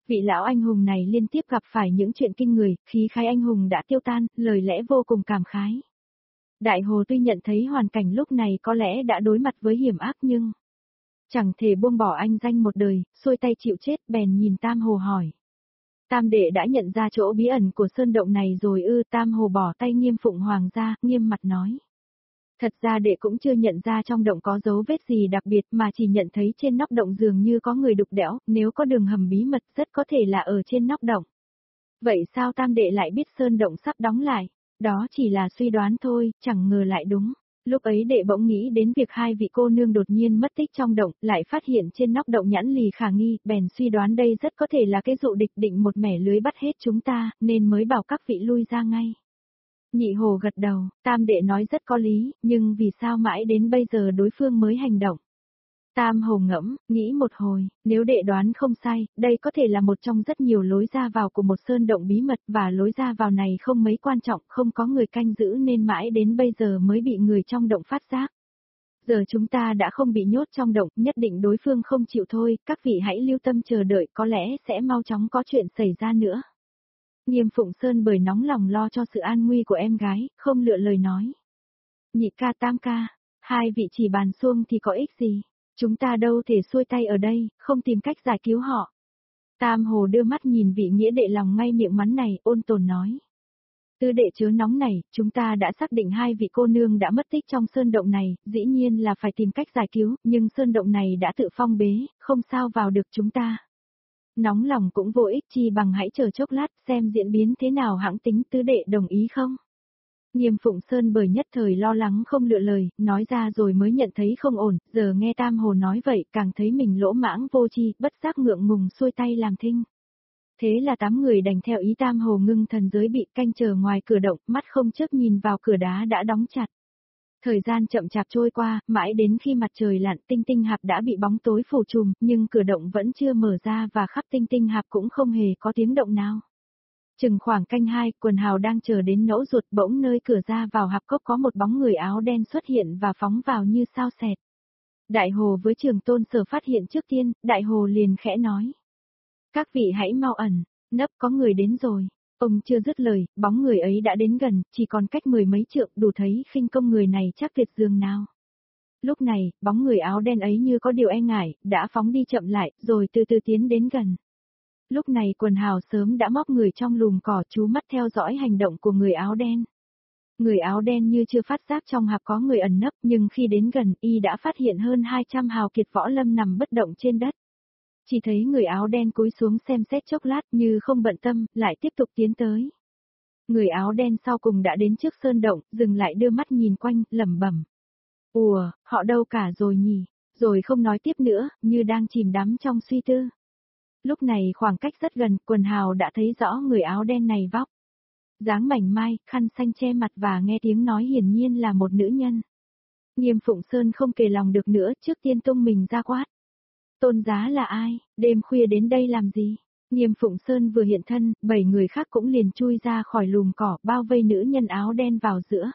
Vị lão anh hùng này liên tiếp gặp phải những chuyện kinh người, khí khái anh hùng đã tiêu tan, lời lẽ vô cùng cảm khái. Đại Hồ tuy nhận thấy hoàn cảnh lúc này có lẽ đã đối mặt với hiểm ác nhưng chẳng thể buông bỏ anh danh một đời, xuôi tay chịu chết, bèn nhìn Tam Hồ hỏi. Tam đệ đã nhận ra chỗ bí ẩn của sơn động này rồi ư? Tam Hồ bỏ tay Nghiêm Phụng Hoàng ra, nghiêm mặt nói. Thật ra đệ cũng chưa nhận ra trong động có dấu vết gì đặc biệt mà chỉ nhận thấy trên nóc động dường như có người đục đẽo, nếu có đường hầm bí mật rất có thể là ở trên nóc động. Vậy sao tam đệ lại biết sơn động sắp đóng lại? Đó chỉ là suy đoán thôi, chẳng ngờ lại đúng. Lúc ấy đệ bỗng nghĩ đến việc hai vị cô nương đột nhiên mất tích trong động, lại phát hiện trên nóc động nhãn lì khả nghi, bèn suy đoán đây rất có thể là cái dụ địch định một mẻ lưới bắt hết chúng ta, nên mới bảo các vị lui ra ngay. Nhị Hồ gật đầu, tam đệ nói rất có lý, nhưng vì sao mãi đến bây giờ đối phương mới hành động? Tam Hồ ngẫm, nghĩ một hồi, nếu đệ đoán không sai, đây có thể là một trong rất nhiều lối ra vào của một sơn động bí mật và lối ra vào này không mấy quan trọng, không có người canh giữ nên mãi đến bây giờ mới bị người trong động phát giác. Giờ chúng ta đã không bị nhốt trong động, nhất định đối phương không chịu thôi, các vị hãy lưu tâm chờ đợi, có lẽ sẽ mau chóng có chuyện xảy ra nữa. Nghiêm Phụng Sơn bởi nóng lòng lo cho sự an nguy của em gái, không lựa lời nói. Nhị ca tam ca, hai vị chỉ bàn xuông thì có ích gì? Chúng ta đâu thể xuôi tay ở đây, không tìm cách giải cứu họ. Tam Hồ đưa mắt nhìn vị nghĩa đệ lòng ngay miệng mắn này, ôn tồn nói. Tư đệ chớ nóng này, chúng ta đã xác định hai vị cô nương đã mất tích trong sơn động này, dĩ nhiên là phải tìm cách giải cứu, nhưng sơn động này đã tự phong bế, không sao vào được chúng ta. Nóng lòng cũng vô ích, chi bằng hãy chờ chốc lát xem diễn biến thế nào, hãng tính tứ đệ đồng ý không? Nghiêm Phụng Sơn bởi nhất thời lo lắng không lựa lời, nói ra rồi mới nhận thấy không ổn, giờ nghe Tam Hồ nói vậy càng thấy mình lỗ mãng vô tri, bất giác ngượng ngùng xuôi tay làm thinh. Thế là 8 người đành theo ý Tam Hồ ngưng thần giới bị canh chờ ngoài cửa động, mắt không chớp nhìn vào cửa đá đã đóng chặt. Thời gian chậm chạp trôi qua, mãi đến khi mặt trời lặn tinh tinh hạp đã bị bóng tối phủ trùm, nhưng cửa động vẫn chưa mở ra và khắp tinh tinh hạp cũng không hề có tiếng động nào. Chừng khoảng canh 2, Quần Hào đang chờ đến nẫu ruột, bỗng nơi cửa ra vào hạp cốc có một bóng người áo đen xuất hiện và phóng vào như sao xẹt. Đại Hồ với Trường Tôn Sở phát hiện trước tiên, Đại Hồ liền khẽ nói. Các vị hãy mau ẩn, nấp có người đến rồi. Ông chưa dứt lời, bóng người ấy đã đến gần, chỉ còn cách 10 mấy trượng, đủ thấy khinh công người này chắc tuyệt dường nào. Lúc này, bóng người áo đen ấy như có điều e ngại, đã phóng đi chậm lại, rồi từ từ tiến đến gần. Lúc này Quần Hào sớm đã móc người trong lùm cỏ, chú mắt theo dõi hành động của người áo đen. Người áo đen như chưa phát giác trong hạp có người ẩn nấp, nhưng khi đến gần, y đã phát hiện hơn 200 hào kiệt võ lâm nằm bất động trên đất. Chỉ thấy người áo đen cúi xuống xem xét chốc lát như không bận tâm, lại tiếp tục tiến tới. Người áo đen sau cùng đã đến trước sơn động, dừng lại đưa mắt nhìn quanh, lẩm bẩm. Ủa, họ đâu cả rồi nhỉ? Rồi không nói tiếp nữa, như đang chìm đắm trong suy tư. Lúc này khoảng cách rất gần, Quần Hào đã thấy rõ người áo đen này vóc. Dáng mảnh mai, khăn xanh che mặt và nghe tiếng nói hiển nhiên là một nữ nhân. Nghiêm Phụng Sơn không kề lòng được nữa, trước tiên tung mình ra quát. Tôn giá là ai, đêm khuya đến đây làm gì? Nghiêm Phụng Sơn vừa hiện thân, 7 người khác cũng liền chui ra khỏi lùm cỏ, bao vây nữ nhân áo đen vào giữa.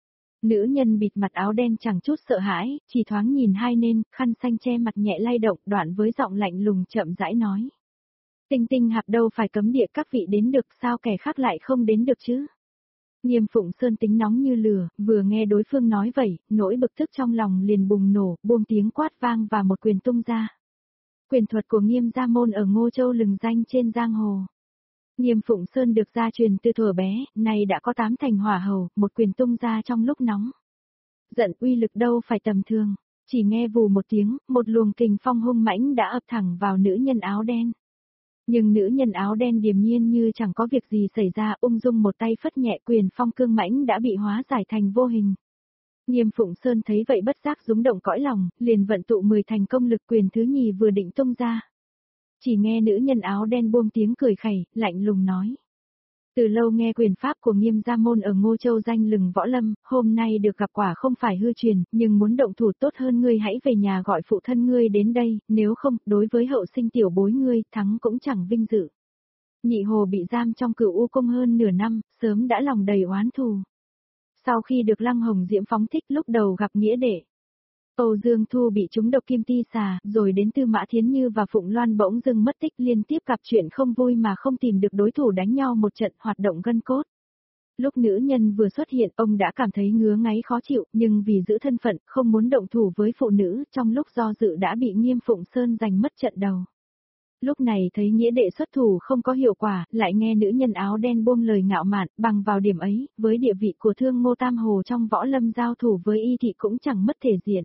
Nữ nhân bịt mặt áo đen chẳng chút sợ hãi, chỉ thoáng nhìn hai nên, khăn xanh che mặt nhẹ lay động, đoạn với giọng lạnh lùng chậm rãi nói. Tinh tinh hạp đâu phải cấm địa các vị đến được, sao kẻ khác lại không đến được chứ? Nghiêm Phụng Sơn tính nóng như lửa, vừa nghe đối phương nói vậy, nỗi bực tức trong lòng liền bùng nổ, buông tiếng quát vang và một quyền tung ra. Quyền thuật của Nghiêm Gia Môn ở Ngô Châu lừng danh trên giang hồ. Nghiêm Phụng Sơn được gia truyền từ thuở bé, nay đã có 8 thành hỏa hầu, một quyền tung ra trong lúc nóng. Giận uy lực đâu phải tầm thường, chỉ nghe vù một tiếng, một luồng kình phong hung mãnh đã ập thẳng vào nữ nhân áo đen. Nhưng nữ nhân áo đen điềm nhiên như chẳng có việc gì xảy ra, ung dung một tay phất nhẹ, quyền phong cương mãnh đã bị hóa giải thành vô hình. Nghiêm Phụng Sơn thấy vậy bất giác rúng động cõi lòng, liền vận tụ 10 thành công lực, quyền thứ nhì vừa định tung ra. Chỉ nghe nữ nhân áo đen buông tiếng cười khẩy, lạnh lùng nói. Từ lâu nghe quyền pháp của Nghiêm Gia Môn ở Ngô Châu danh lừng võ lâm, hôm nay được gặp quả không phải hư truyền, nhưng muốn động thủ tốt hơn ngươi hãy về nhà gọi phụ thân ngươi đến đây, nếu không, đối với hậu sinh tiểu bối ngươi, thắng cũng chẳng vinh dự. Nhị Hồ bị giam trong Cửu U Cung hơn nửa năm, sớm đã lòng đầy oán thù. Sau khi được Lăng Hồng Diễm phóng thích lúc đầu gặp nghĩa đệ, Âu Dương Thu bị trúng độc kim ti xà, rồi đến Tư Mã Thiến Như và Phụng Loan bỗng dưng mất tích, liên tiếp gặp chuyện không vui mà không tìm được đối thủ đánh nhau một trận, hoạt động gân cốt. Lúc nữ nhân vừa xuất hiện, ông đã cảm thấy ngứa ngáy khó chịu, nhưng vì giữ thân phận, không muốn động thủ với phụ nữ, trong lúc do dự đã bị Nghiêm Phụng Sơn giành mất trận đầu. Lúc này thấy nghĩa đệ xuất thủ không có hiệu quả, lại nghe nữ nhân áo đen buông lời ngạo mạn, bằng vào điểm ấy, với địa vị của Thương Ngô Tam Hồ trong võ lâm giao thủ với y thị cũng chẳng mất thể diện.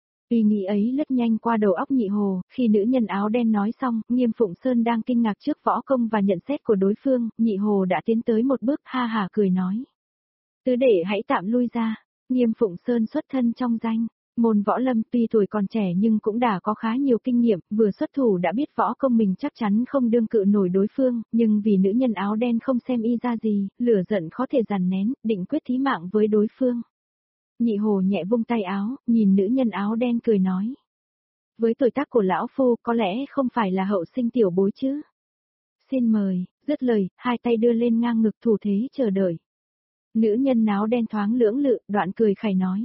Ý nghĩ ấy lướt nhanh qua đầu óc Nhị Hồ, khi nữ nhân áo đen nói xong, Nghiêm Phụng Sơn đang kinh ngạc trước võ công và nhận xét của đối phương, Nhị Hồ đã tiến tới một bước, ha hả cười nói. Tứ đệ hãy tạm lui ra. Nghiêm Phụng Sơn xuất thân trong danh môn võ lâm, tuy tuổi còn trẻ nhưng cũng đã có khá nhiều kinh nghiệm, vừa xuất thủ đã biết võ công mình chắc chắn không đương cự nổi đối phương, nhưng vì nữ nhân áo đen không xem y ra gì, lửa giận khó thể dằn nén, định quyết thí mạng với đối phương. Nhị Hồ nhẹ vung tay áo, nhìn nữ nhân áo đen cười nói. Với tuổi tác của lão phu có lẽ không phải là hậu sinh tiểu bối chứ. Xin mời, dứt lời, hai tay đưa lên ngang ngực thủ thế chờ đợi. Nữ nhân áo đen thoáng lưỡng lự, đoạn cười khẩy nói.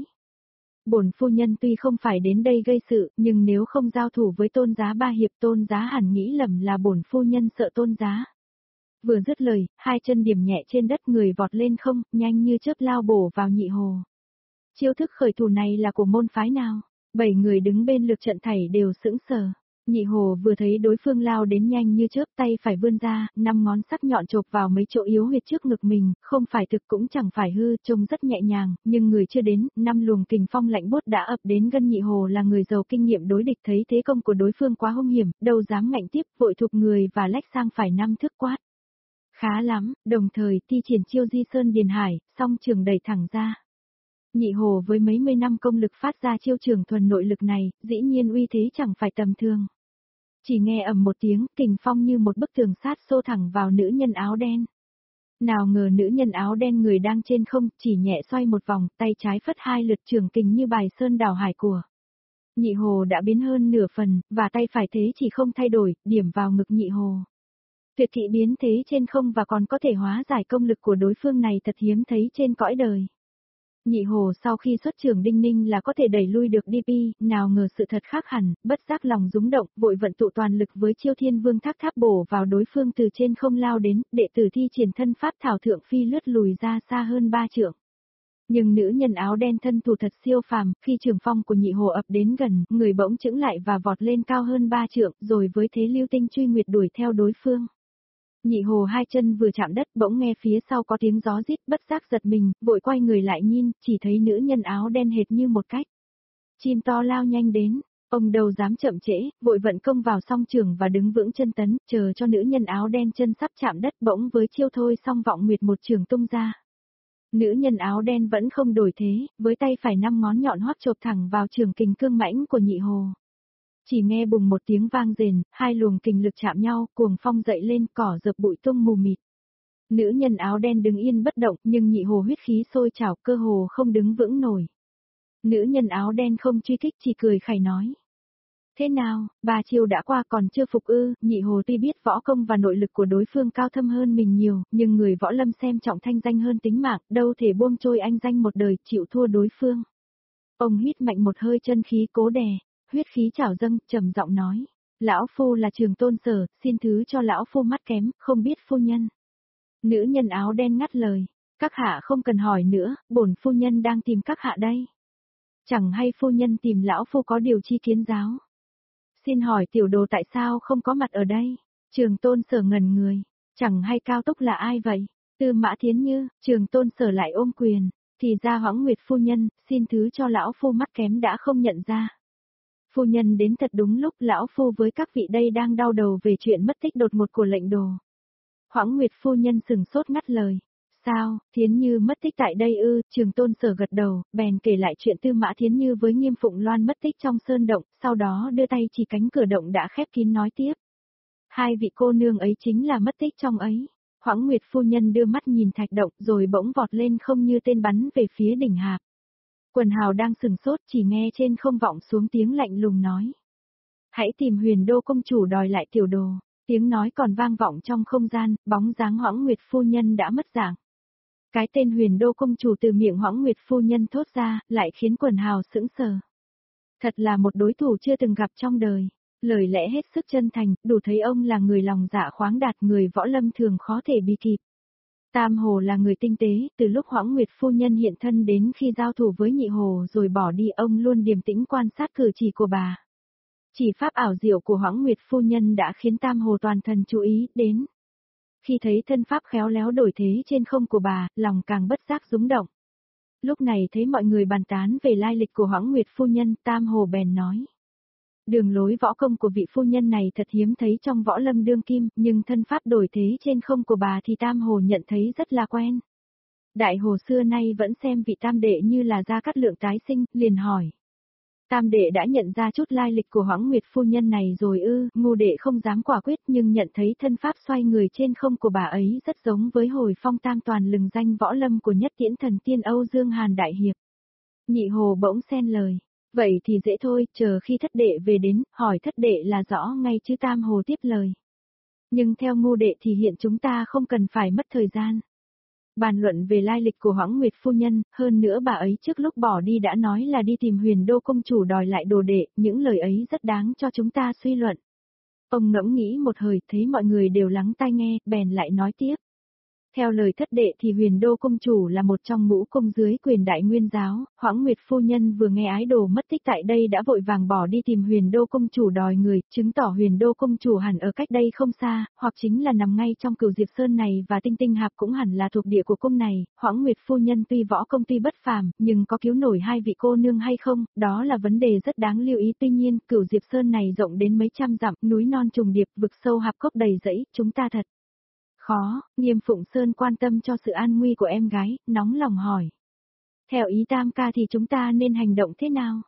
Bổn phu nhân tuy không phải đến đây gây sự, nhưng nếu không giao thủ với Tôn Giá ba hiệp, Tôn Giá hẳn nghĩ lầm là bổn phu nhân sợ Tôn Giá. Vừa dứt lời, hai chân điểm nhẹ trên đất, người vọt lên không, nhanh như chớp lao bổ vào Nhị Hồ. Chiêu thức khởi thủ này là của môn phái nào? 7 người đứng bên lượt trận thảy đều sững sờ. Nhị Hồ vừa thấy đối phương lao đến nhanh như chớp, tay phải vươn ra, 5 ngón sắc nhọn chộp vào mấy chỗ yếu huyệt trước ngực mình, không phải thực cũng chẳng phải hư, trông rất nhẹ nhàng, nhưng người chưa đến, 5 luồng kình phong lạnh buốt đã ập đến gần. Nhị Hồ là người giàu kinh nghiệm đối địch, thấy thế công của đối phương quá hung hiểm, đâu dám ngạnh tiếp, vội thụp người và lách sang phải 5 thước quát. Khá lắm, đồng thời thi triển chiêu Di Sơn Điền Hải, song trường đẩy thẳng ra. Nhị Hồ với mấy mươi năm công lực phát ra chiêu trường thuần nội lực này, dĩ nhiên uy thế chẳng phải tầm thường. Chỉ nghe ầm một tiếng, kình phong như một bức tường sát xô thẳng vào nữ nhân áo đen. Nào ngờ nữ nhân áo đen người đang trên không, chỉ nhẹ xoay một vòng, tay trái phất 2 lượt trường kình như bài sơn đảo hải của. Nhị Hồ đã biến hơn nửa phần, và tay phải thế chỉ không thay đổi, điểm vào ngực Nhị Hồ. Tuyệt kỹ biến thế trên không và còn có thể hóa giải công lực của đối phương này thật hiếm thấy trên cõi đời. Nhị Hồ sau khi xuất trường đinh ninh là có thể đẩy lui được DP, nào ngờ sự thật khác hẳn, bất giác lòng rúng động, vội vận tụ toàn lực với chiêu Thiên Vương Thác Tháp bổ vào đối phương từ trên không lao đến, đệ tử thi triển thân pháp thảo thượng phi lướt lùi ra xa hơn 3 trượng. Nhưng nữ nhân áo đen thân thủ thật siêu phàm, khi trường phong của Nhị Hồ ập đến gần, người bỗng chững lại và vọt lên cao hơn 3 trượng, rồi với thế lưu tinh truy nguyệt đuổi theo đối phương. Nhị Hồ hai chân vừa chạm đất, bỗng nghe phía sau có tiếng gió rít, bất giác giật mình, vội quay người lại nhìn, chỉ thấy nữ nhân áo đen hệt như một cách chim to lao nhanh đến. Ông đâu dám chậm trễ, vội vận công vào song trường và đứng vững chân tấn, chờ cho nữ nhân áo đen chân sắp chạm đất, bỗng với chiêu thôi song vọng nguyệt một trường tung ra. Nữ nhân áo đen vẫn không đổi thế, với tay phải 5 ngón nhọn hoắt chộp thẳng vào trường kình cương mãnh của Nhị Hồ. Chỉ nghe bùng một tiếng vang rền, hai luồng kình lực chạm nhau, cuồng phong dậy lên, cỏ dập bụi tung mù mịt. Nữ nhân áo đen đứng yên bất động, nhưng Nhị Hồ huyết khí sôi trào, cơ hồ không đứng vững nổi. Nữ nhân áo đen không truy kích, chỉ cười khẩy nói. Thế nào, 3 chiêu đã qua còn chưa phục ư? Nhị Hồ tuy biết võ công và nội lực của đối phương cao thâm hơn mình nhiều, nhưng người võ lâm xem trọng thanh danh hơn tính mạng, đâu thể buông trôi anh danh một đời, chịu thua đối phương. Ông hít mạnh một hơi chân khí cố đè, huyết khí trào dâng, trầm giọng nói. Lão phu là Trường Tôn Sở, xin thứ cho lão phu mắt kém, không biết phu nhân. Nữ nhân áo đen ngắt lời. Các hạ không cần hỏi nữa, bổn phu nhân đang tìm các hạ đây. Chẳng hay phu nhân tìm lão phu có điều chi kiến giáo. Xin hỏi tiểu đồ tại sao không có mặt ở đây? Trường Tôn Sở ngẩn người. Chẳng hay Cao Túc là ai vậy? Tư Mã Thiến Như. Trường Tôn Sở lại ôm quyền. Thì ra Hoãng Nguyệt phu nhân, xin thứ cho lão phu mắt kém đã không nhận ra. Phu nhân đến thật đúng lúc, lão phu với các vị đây đang đau đầu về chuyện mất tích đột ngột của lệnh đồ. Hoãng Nguyệt phu nhân sừng sốt ngắt lời. Sao, Thiến Như mất tích tại đây ư? Trường Tôn Sở gật đầu, bèn kể lại chuyện Tư Mã Thiến Như với Nghiêm Phụng Loan mất tích trong sơn động, sau đó đưa tay chỉ cánh cửa động đã khép kín nói tiếp. Hai vị cô nương ấy chính là mất tích trong ấy. Hoãng Nguyệt phu nhân đưa mắt nhìn thạch động rồi bỗng vọt lên không như tên bắn về phía đỉnh hạp. Quần hào đang sừng sốt, chỉ nghe trên không vọng xuống tiếng lạnh lùng nói. Hãy tìm Huyền Đô công chủ đòi lại tiểu đồ. Tiếng nói còn vang vọng trong không gian, bóng dáng Hoãng Nguyệt phu nhân đã mất dạng. Cái tên Huyền Đô công chủ từ miệng Hoãng Nguyệt phu nhân thốt ra, lại khiến quần hào sững sờ. Thật là một đối thủ chưa từng gặp trong đời. Lời lẽ hết sức chân thành, đủ thấy ông là người lòng dạ khoáng đạt, người võ lâm thường khó thể bị kịp. Tam Hồ là người tinh tế, từ lúc Hoãng Nguyệt phu nhân hiện thân đến khi giao thủ với Nhị Hồ rồi bỏ đi, ông luôn điềm tĩnh quan sát cử chỉ của bà. Chỉ pháp ảo diệu của Hoãng Nguyệt phu nhân đã khiến Tam Hồ toàn thần chú ý đến. Khi thấy thân pháp khéo léo đổi thế trên không của bà, lòng càng bất giác rúng động. Lúc này thấy mọi người bàn tán về lai lịch của Hoãng Nguyệt phu nhân, Tam Hồ bèn nói. Đường lối võ công của vị phu nhân này thật hiếm thấy trong võ lâm đương kim, nhưng thân pháp đổi thế trên không của bà thì Tam Hồ nhận thấy rất là quen. Đại Hồ xưa nay vẫn xem vị tam đệ như là Gia Cát Lượng tái sinh, liền hỏi. Tam đệ đã nhận ra chút lai lịch của Hoãng Nguyệt phu nhân này rồi ư? Ngô đệ không dám quả quyết nhưng nhận thấy thân pháp xoay người trên không của bà ấy rất giống với hồi phong tam toàn lừng danh võ lâm của nhất tiễn thần tiên Âu Dương Hàn Đại Hiệp. Nhị Hồ bỗng xen lời. Vậy thì dễ thôi, chờ khi thất đệ về đến, hỏi thất đệ là rõ ngay chứ. Tam Hồ tiếp lời. Nhưng theo Ngô đệ thì hiện chúng ta không cần phải mất thời gian bàn luận về lai lịch của Hoãng Nguyệt phu nhân, hơn nữa bà ấy trước lúc bỏ đi đã nói là đi tìm Huyền Đô công chủ đòi lại đồ đệ, những lời ấy rất đáng cho chúng ta suy luận. Ông ngẫm nghĩ một hồi, thấy mọi người đều lắng tai nghe, bèn lại nói tiếp. Theo lời thất đệ thì Huyền Đô công chủ là một trong ngũ công dưới quyền Đại Nguyên giáo, Hoãng Nguyệt phu nhân vừa nghe ái đồ mất tích tại đây đã vội vàng bỏ đi tìm Huyền Đô công chủ đòi người, chứng tỏ Huyền Đô công chủ hẳn ở cách đây không xa, hoặc chính là nằm ngay trong Cửu Diệp Sơn này, và Tinh Tinh Hạp cũng hẳn là thuộc địa của cung này. Hoãng Nguyệt phu nhân tuy võ công tuy bất phàm, nhưng có cứu nổi hai vị cô nương hay không, đó là vấn đề rất đáng lưu ý. Tuy nhiên, Cửu Diệp Sơn này rộng đến mấy trăm dặm, núi non trùng điệp, vực sâu hạp cốc đầy rẫy, chúng ta thật khó. Nghiêm Phụng Sơn quan tâm cho sự an nguy của em gái, nóng lòng hỏi. Theo ý Tam ca thì chúng ta nên hành động thế nào?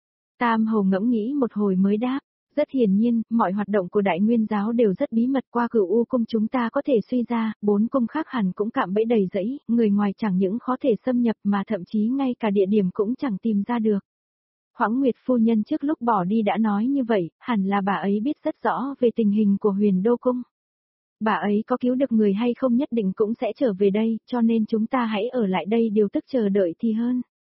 Tam Hồ ngẫm nghĩ một hồi mới đáp. Rất hiển nhiên, mọi hoạt động của Đại Nguyên giáo đều rất bí mật, qua Cửu U cung chúng ta có thể suy ra, 4 cung khác hẳn cũng cạm bẫy đầy rẫy, người ngoài chẳng những khó thể xâm nhập mà thậm chí ngay cả địa điểm cũng chẳng tìm ra được. Hoãng Nguyệt phu nhân trước lúc bỏ đi đã nói như vậy, hẳn là bà ấy biết rất rõ về tình hình của Huyền Đô cung. Bà ấy có cứu được người hay không nhất định cũng sẽ trở về đây, cho nên chúng ta hãy ở lại đây điều tức chờ đợi thì hơn.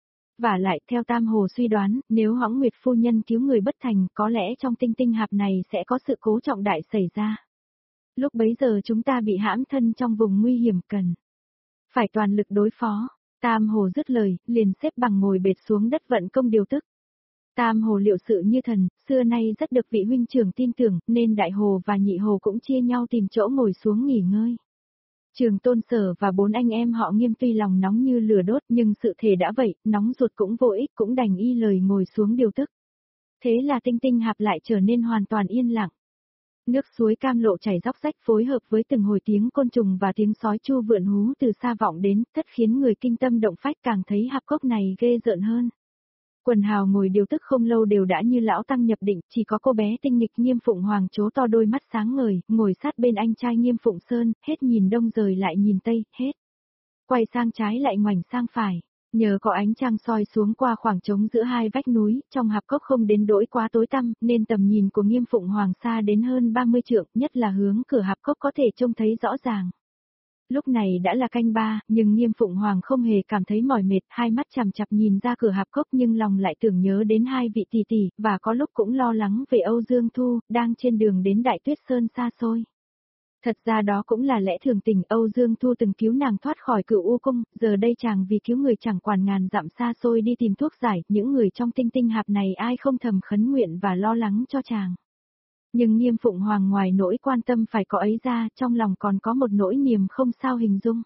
Và lại, theo Tam Hồ suy đoán, nếu Hoãng Nguyệt phu nhân cứu người bất thành, có lẽ trong Tinh Tinh Hạp này sẽ có sự cố trọng đại xảy ra. Lúc bấy giờ chúng ta bị hãm thân trong vùng nguy hiểm, cần phải toàn lực đối phó. Tam Hồ dứt lời, liền xếp bằng ngồi bệt xuống đất vận công điều tức. Tam Hồ liệu sự như thần, xưa nay rất được vị huynh trưởng tin tưởng, nên Đại Hồ và Nhị Hồ cũng chia nhau tìm chỗ ngồi xuống nghỉ ngơi. Trường Tôn Sở và 4 anh em họ Nghiêm tuy lòng nóng như lửa đốt, nhưng sự thể đã vậy, nóng ruột cũng vô ích, cũng đành y lời ngồi xuống điều tức. Thế là Tinh Tinh Hạp lại trở nên hoàn toàn yên lặng. Nước suối cam lộ chảy róc rách phối hợp với từng hồi tiếng côn trùng và tiếng sói chu vượn hú từ xa vọng đến, tất khiến người kinh tâm động phách, càng thấy hạp cốc này ghê rợn hơn. Quần hào ngồi điều tức không lâu đều đã như lão tăng nhập định, chỉ có cô bé tinh nghịch Nghiêm Phụng Hoàng trố to đôi mắt sáng ngời, ngồi sát bên anh trai Nghiêm Phụng Sơn, hết nhìn đông rời lại nhìn tây, hết quay sang trái lại ngoảnh sang phải. Nhờ có ánh trăng soi xuống qua khoảng trống giữa hai vách núi, trong hạp cốc không đến đỗi quá tối tăm, nên tầm nhìn của Nghiêm Phụng Hoàng xa đến hơn 30 trượng, nhất là hướng cửa hạp cốc có thể trông thấy rõ ràng. Lúc này đã là canh 3, nhưng Nghiêm Phụng Hoàng không hề cảm thấy mỏi mệt, hai mắt chằm chằm nhìn ra cửa hạp cốc nhưng lòng lại tưởng nhớ đến hai vị tỷ tỷ, và có lúc cũng lo lắng về Âu Dương Thu, đang trên đường đến Đại Tuyết Sơn xa xôi. Thật ra đó cũng là lẽ thường tình, Âu Dương Thu từng cứu nàng thoát khỏi Cửu U cung, giờ đây chàng vì cứu người chẳng quản ngàn dặm xa xôi đi tìm thuốc giải, những người trong Tinh Tinh Hạp này ai không thầm khấn nguyện và lo lắng cho chàng. Nhưng Nghiêm Phụng Hoàng ngoài nỗi quan tâm phải có ấy ra, trong lòng còn có một nỗi niềm không sao hình dung.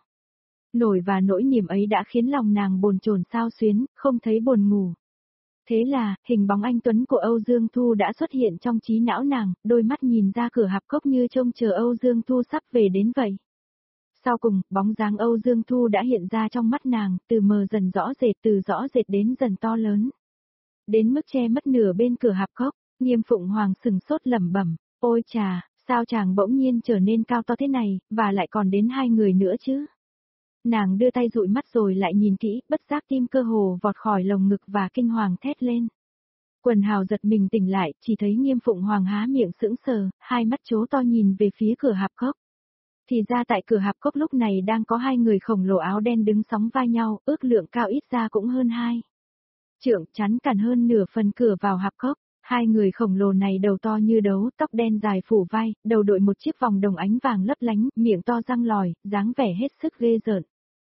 Và nỗi niềm ấy đã khiến lòng nàng bồn chồn xao xuyến, không thấy buồn ngủ. Thế là, hình bóng anh Tuấn của Âu Dương Thu đã xuất hiện trong trí não nàng, đôi mắt nhìn ra cửa hạp cốc như trông chờ Âu Dương Thu sắp về đến vậy. Sau cùng, bóng dáng Âu Dương Thu đã hiện ra trong mắt nàng, từ mờ dần rõ rệt, từ rõ rệt đến dần to lớn. Đến mức che mất nửa bên cửa hạp cốc. Nghiêm Phụng Hoàng sừng sốt lẩm bẩm, ôi chà, sao chàng bỗng nhiên trở nên cao to thế này, và lại còn đến hai người nữa chứ? Nàng đưa tay dụi mắt rồi lại nhìn kỹ, bất giác tim cơ hồ vọt khỏi lồng ngực và kinh hoàng thét lên. Quần hào giật mình tỉnh lại, chỉ thấy Nghiêm Phụng Hoàng há miệng sững sờ, hai mắt trố to nhìn về phía cửa hạp cốc. Thì ra tại cửa hạp cốc lúc này đang có hai người khổng lồ áo đen đứng sóng vai nhau, ước lượng cao ít ra cũng hơn 2 trượng chắn cản hơn nửa phần cửa vào hạp cốc. Hai người khổng lồ này đầu to như đấu, tóc đen dài phủ vai, đầu đội một chiếc vòng đồng ánh vàng lấp lánh, miệng to răng lòi, dáng vẻ hết sức ghê rợn.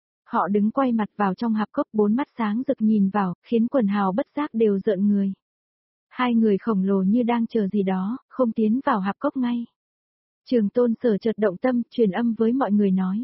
Họ đứng quay mặt vào trong hạp cốc, bốn mắt sáng rực nhìn vào, khiến quần hào bất giác đều rợn người. Hai người khổng lồ như đang chờ gì đó, không tiến vào hạp cốc ngay. Trường Tôn Sở chợt động tâm, truyền âm với mọi người nói.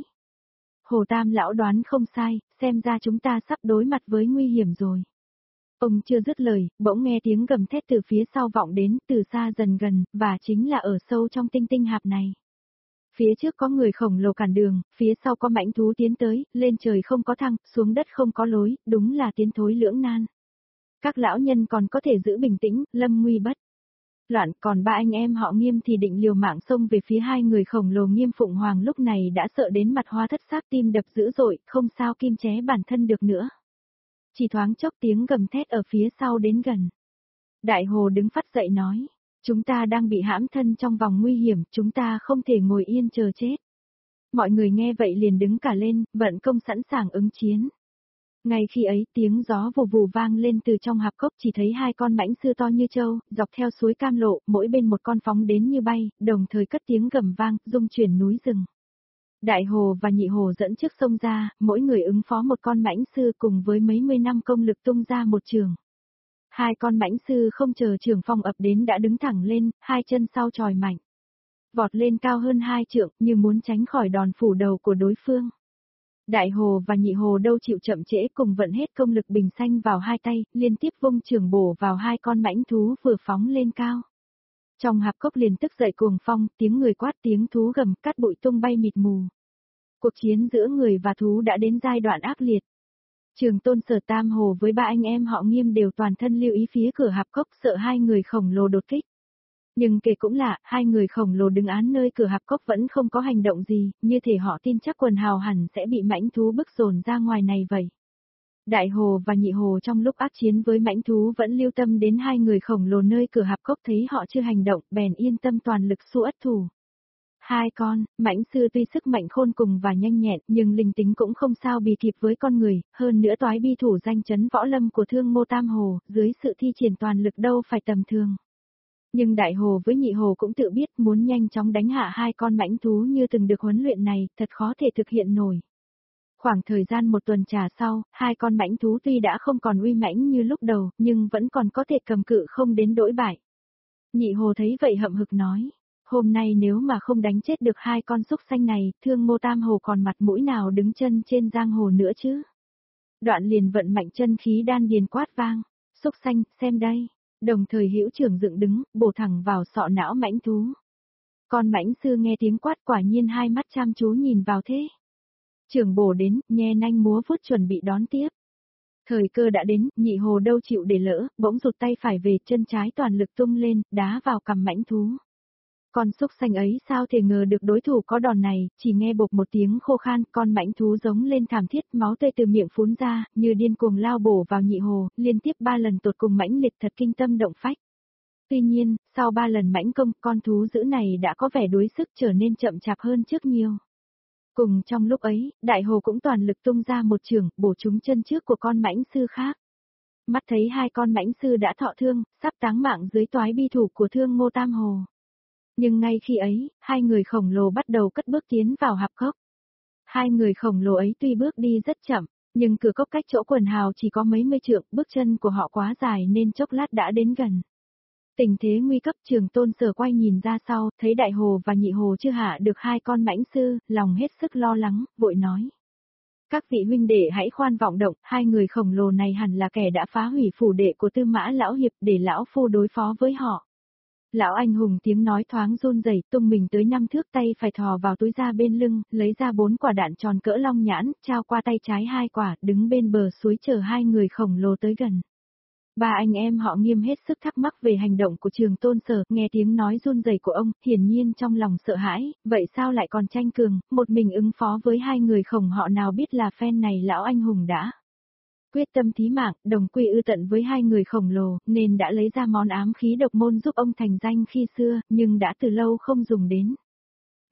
Hồ Tam lão đoán không sai, xem ra chúng ta sắp đối mặt với nguy hiểm rồi. Ông chưa dứt lời, bỗng nghe tiếng gầm thét từ phía sau vọng đến, từ xa dần gần, và chính là ở sâu trong tinh tinh hạp này. Phía trước có người khổng lồ cản đường, phía sau có mãnh thú tiến tới, lên trời không có thăng, xuống đất không có lối, đúng là tiến thối lưỡng nan. Các lão nhân còn có thể giữ bình tĩnh, lâm nguy bất loạn, còn ba anh em họ Nghiêm thì định liều mạng xông về phía hai người khổng lồ. Nghiêm Phụng Hoàng lúc này đã sợ đến mặt hoa thất xác, tim đập dữ dội, không sao kim chế bản thân được nữa. Chỉ thoáng chốc tiếng gầm thét ở phía sau đến gần. Đại Hồ đứng phắt dậy nói, chúng ta đang bị hãm thân trong vòng nguy hiểm, chúng ta không thể ngồi yên chờ chết. Mọi người nghe vậy liền đứng cả lên, vận công sẵn sàng ứng chiến. Ngay khi ấy, tiếng gió vù vù vang lên từ trong hạp cốc, chỉ thấy hai con mãnh sư to như trâu, dọc theo suối Cam Lộ, mỗi bên một con phóng đến như bay, đồng thời cất tiếng gầm vang, rung chuyển núi rừng. Đại Hồ và Nhị Hồ dẫn trước sông ra, mỗi người ứng phó một con mãnh sư cùng với mấy mươi năm công lực tung ra một trường. Hai con mãnh sư không chờ trường phong ập đến đã đứng thẳng lên, hai chân sau chòi mạnh. Vọt lên cao hơn 2 trượng, như muốn tránh khỏi đòn phủ đầu của đối phương. Đại Hồ và Nhị Hồ đâu chịu chậm trễ, cùng vận hết công lực bình xanh vào hai tay, liên tiếp vung trường bổ vào hai con mãnh thú vừa phóng lên cao. Trong hạp cốc liền tức dậy cuồng phong, tiếng người quát, tiếng thú gầm, cát bụi tung bay mịt mù. Cuộc chiến giữa người và thú đã đến giai đoạn ác liệt. Trường Tôn Sở, Tam Hồ với ba anh em họ Nghiêm đều toàn thân lưu ý phía cửa hạp cốc, sợ hai người khổng lồ đột kích. Nhưng kể cũng lạ, hai người khổng lồ đứng án nơi cửa hạp cốc vẫn không có hành động gì, như thể họ tin chắc quần hào hẳn sẽ bị mãnh thú bức dồn ra ngoài này vậy. Đại Hồ và Nhị Hồ trong lúc ác chiến với mãnh thú vẫn lưu tâm đến hai người khổng lồ nơi cửa hạp cốc, thấy họ chưa hành động, bèn yên tâm toàn lực xua ất thủ. Hai con mãnh sư tuy sức mạnh khôn cùng và nhanh nhẹn, nhưng linh tính cũng không sao bì kịp với con người, hơn nữa toái bi thủ danh chấn võ lâm của Thương Mô Tam Hồ, dưới sự thi triển toàn lực đâu phải tầm thường. Nhưng Đại Hồ với Nhị Hồ cũng tự biết muốn nhanh chóng đánh hạ hai con mãnh thú như từng được huấn luyện này, thật khó thể thực hiện nổi. Khoảng thời gian một tuần trà sau, hai con mãnh thú tuy đã không còn uy mãnh như lúc đầu, nhưng vẫn còn có thể cầm cự không đến đỗi bại. Nhị Hồ thấy vậy hậm hực nói, hôm nay nếu mà không đánh chết được hai con súc sanh này, Thương Mô Tam Hồ còn mặt mũi nào đứng chân trên giang hồ nữa chứ. Đoạn liền vận mạnh chân khí đan điền quát vang, súc sanh, xem đây. Đồng thời hữu trưởng dựng đứng, bổ thẳng vào sọ não mãnh thú. Con mãnh sư nghe tiếng quát quả nhiên hai mắt chăm chú nhìn vào thế. Trưởng bổ đến, nhe nanh múa vuốt chuẩn bị đón tiếp. Thời cơ đã đến, Nhị Hồ đâu chịu để lỡ, bỗng rụt tay phải về, chân trái toàn lực tung lên, đá vào cằm mãnh thú. Con súc sanh ấy sao thể ngờ được đối thủ có đòn này, chỉ nghe bộp một tiếng khô khan, con mãnh thú giống lên thảm thiết, máu tươi từ miệng phún ra, như điên cuồng lao bổ vào Nhị Hồ, liên tiếp 3 lần tột cùng mãnh liệt, thật kinh tâm động phách. Tuy nhiên, sau 3 lần mãnh công, con thú dữ này đã có vẻ đuối sức, trở nên chậm chạp hơn trước nhiều. Cùng trong lúc ấy, Đại Hồ cũng toàn lực tung ra một chưởng, bổ trúng chân trước của con mãnh sư khác. Mắt thấy hai con mãnh sư đã thọ thương, sắp táng mạng dưới toái bi thủ của Thương Mô Tam Hồ. Nhưng ngay khi ấy, hai người khổng lồ bắt đầu cất bước tiến vào hạp cốc. Hai người khổng lồ ấy tuy bước đi rất chậm, nhưng cửa cốc cách chỗ quần hào chỉ có mấy mươi trượng, bước chân của họ quá dài nên chốc lát đã đến gần. Tình thế nguy cấp, Trường Tôn Sở quay nhìn ra sau, thấy Đại Hồ và Nhị Hồ chưa hạ được hai con mãnh sư, lòng hết sức lo lắng, vội nói. Các vị huynh đệ hãy khoan vọng động, hai người khổng lồ này hẳn là kẻ đã phá hủy phủ đệ của Tư Mã Lão Hiệp để Lão Phu đối phó với họ. Lão anh hùng tiếng nói thoáng run rẩy, tung mình tới 5 thước, tay phải thò vào túi da bên lưng, lấy ra 4 quả đạn tròn cỡ long nhãn, trao qua tay trái 2 quả, đứng bên bờ suối chờ hai người khổng lồ tới gần. Ba anh em họ Nghiêm hết sức thắc mắc về hành động của Trường Tôn Sở, nghe tiếng nói run rẩy của ông, hiển nhiên trong lòng sợ hãi, vậy sao lại còn tranh cường, một mình ứng phó với hai người khổng họ, nào biết là phen này lão anh hùng đã quyết tâm thí mạng, đồng quy ư tận với hai người khổng lồ, nên đã lấy ra món ám khí độc môn giúp ông thành danh khi xưa, nhưng đã từ lâu không dùng đến.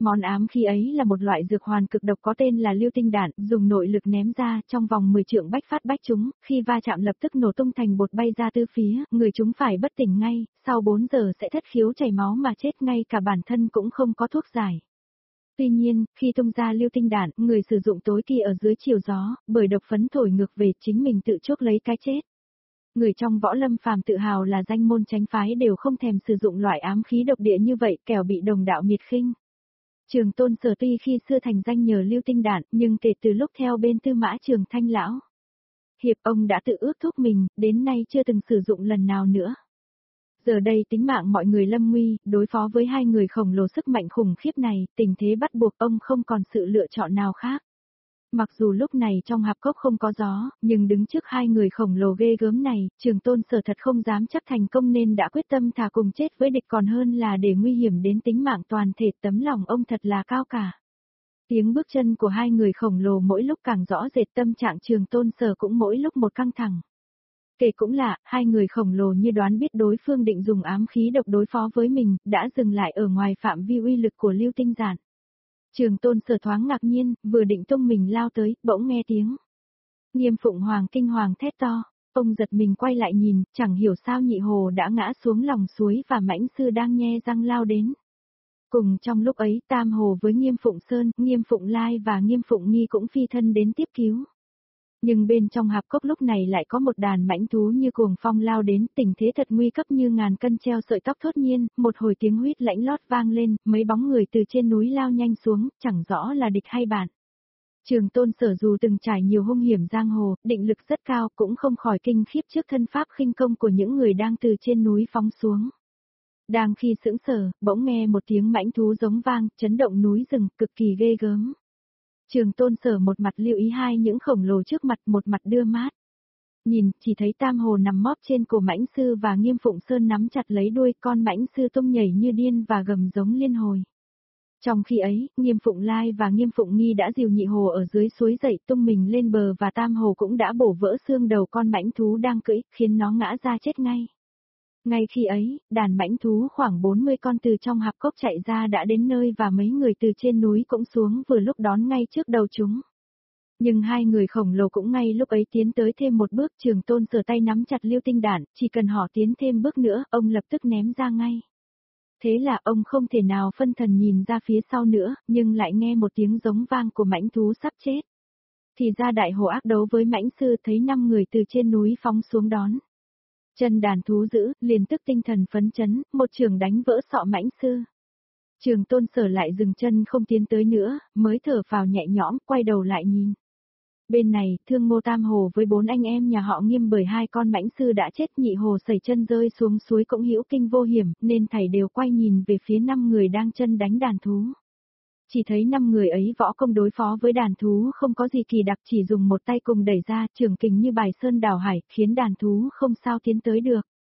Món ám khí ấy là một loại dược hoàn cực độc có tên là lưu tinh đạn, dùng nội lực ném ra trong vòng 10 trượng bách phát bách trúng, khi va chạm lập tức nổ tung thành bột bay ra tứ phía, người chúng phải bất tỉnh ngay, sau 4 giờ sẽ thất khiếu chảy máu mà chết, ngay cả bản thân cũng không có thuốc giải. Tuy nhiên, khi tung ra lưu tinh đạn, người sử dụng tối kỵ ở dưới chiều gió, bởi độc phấn thổi ngược về chính mình tự chuốc lấy cái chết. Người trong võ lâm phàm tự hào là danh môn chánh phái đều không thèm sử dụng loại ám khí độc địa như vậy, kẻo bị đồng đạo miệt khinh. Trường Tôn Sở tuy khi xưa thành danh nhờ lưu tinh đạn, nhưng kể từ lúc theo bên Tư Mã Trường Thanh lão hiệp, ông đã tự ước thúc mình, đến nay chưa từng sử dụng lần nào nữa. Giờ đây tính mạng mọi người lâm nguy, đối phó với hai người khổng lồ sức mạnh khủng khiếp này, tình thế bắt buộc ông không còn sự lựa chọn nào khác. Mặc dù lúc này trong hạp cốc không có gió, nhưng đứng trước hai người khổng lồ ghê gớm này, Trường Tôn Sở thật không dám chắc thành công nên đã quyết tâm thà cùng chết với địch còn hơn là để nguy hiểm đến tính mạng toàn thể. Tấm lòng ông thật là cao cả. Tiếng bước chân của hai người khổng lồ mỗi lúc càng rõ rệt, tâm trạng Trường Tôn Sở cũng mỗi lúc một căng thẳng. Kể cũng lạ, hai người khổng lồ như đoán biết đối phương định dùng ám khí độc đối phó với mình, đã dừng lại ở ngoài phạm vi uy lực của lưu tinh giản. Trường Tôn Sở thoáng ngạc nhiên, vừa định tung mình lao tới, bỗng nghe tiếng Nghiêm Phụng Hoàng kinh hoàng thét to. Ông giật mình quay lại nhìn, chẳng hiểu sao Nhị Hồ đã ngã xuống lòng suối và Mãnh Sư đang nhe răng lao đến. Cùng trong lúc ấy, Tam Hồ với Nghiêm Phụng Sơn, Nghiêm Phụng Lai và Nghiêm Phụng Nghi cũng phi thân đến tiếp cứu. Nhưng bên trong hạp cốc lúc này lại có một đàn mãnh thú như cuồng phong lao đến, tình thế thật nguy cấp như ngàn cân treo sợi tóc. Thốt nhiên, một hồi tiếng huýt lãnh lót vang lên, mấy bóng người từ trên núi lao nhanh xuống, chẳng rõ là địch hay bạn. Trường Tôn Sở dù từng trải nhiều hung hiểm giang hồ, định lực rất cao, cũng không khỏi kinh khiếp trước thân pháp khinh công của những người đang từ trên núi phóng xuống. Đang khi sững sờ, bỗng nghe một tiếng mãnh thú giống vang, chấn động núi rừng, cực kỳ ghê gớm. Trường Tôn Sở một mặt lưu ý hai những khổng lồ trước mặt, một mặt đưa mát. Nhìn, chỉ thấy Tam Hồ nằm móp trên cổ Mãnh Sư và Nghiêm Phụng Sơn nắm chặt lấy đuôi, con Mãnh Sư tung nhảy như điên và gầm giống liên hồi. Trong khi ấy, Nghiêm Phụng Lai và Nghiêm Phụng Nghi đã dìu Nhị Hồ ở dưới suối dậy, tung mình lên bờ, và Tam Hồ cũng đã bổ vỡ xương đầu con mãnh thú đang cưỡi, khiến nó ngã ra chết ngay. Ngay khi ấy, đàn mãnh thú khoảng 40 con từ trong hạp cốc chạy ra đã đến nơi, và mấy người từ trên núi cũng xuống vừa lúc đón ngay trước đầu chúng. Nhưng hai người khổng lồ cũng ngay lúc ấy tiến tới thêm một bước. Trường Tôn Sở tay nắm chặt lưu tinh đạn, chỉ cần họ tiến thêm bước nữa, ông lập tức ném ra ngay. Thế là ông không thể nào phân thần nhìn ra phía sau nữa, nhưng lại nghe một tiếng giống vang của mãnh thú sắp chết. Thì ra Đại Hồ ác đấu với Mãnh Sư, thấy 5 người từ trên núi phóng xuống đón. Chân đàn thú dữ, liền tức tinh thần phấn chấn, một trường đánh vỡ sọ Mãnh Sư. Trường Tôn Sở lại dừng chân không tiến tới nữa, mới thở phào nhẹ nhõm, quay đầu lại nhìn. Bên này, Thương Ngô Tam Hồ với 4 anh em nhà họ Nghiêm bởi 2 con Mãnh Sư đã chết, Nhị Hồ sẩy chân rơi xuống suối cũng hữu kinh vô hiểm, nên thảy đều quay nhìn về phía 5 người đang chân đánh đàn thú. Chỉ thấy 5 người ấy võ công đối phó với đàn thú không có gì kỳ đặc, chỉ dùng một tay cùng đẩy ra, trường kình như bài sơn đảo hải, khiến đàn thú không sao tiến tới được.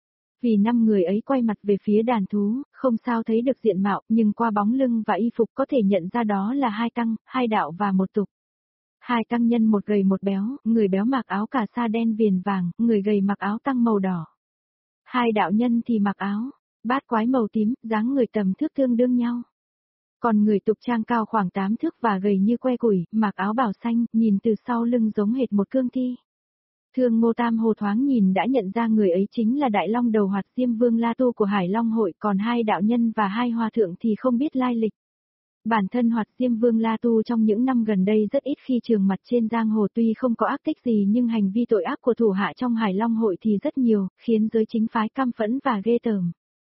Vì 5 người ấy quay mặt về phía đàn thú, không sao thấy được diện mạo, nhưng qua bóng lưng và y phục có thể nhận ra đó là 2 tăng, 2 đạo và một tục. 2 tăng nhân một gầy một béo, người béo mặc áo cà sa đen viền vàng, người gầy mặc áo tăng màu đỏ. 2 đạo nhân thì mặc áo bát quái màu tím, dáng người tầm thước tương đương nhau. Còn người tục trang cao khoảng 8 thước và gầy như que củi, mặc áo bào xanh, nhìn từ sau lưng giống hệt một cương thi. Thương Ngô Tam Hồ thoáng nhìn đã nhận ra người ấy chính là Đại Long Đầu Hoạt Diêm Vương La Tu của Hải Long hội, còn 2 đạo nhân và 2 hòa thượng thì không biết lai lịch. Bản thân Hoạt Diêm Vương La Tu trong những năm gần đây rất ít khi trường mặt trên giang hồ, tuy không có ác tích gì nhưng hành vi tội ác của thủ hạ trong Hải Long hội thì rất nhiều, khiến giới chính phái căm phẫn và ghê tởm.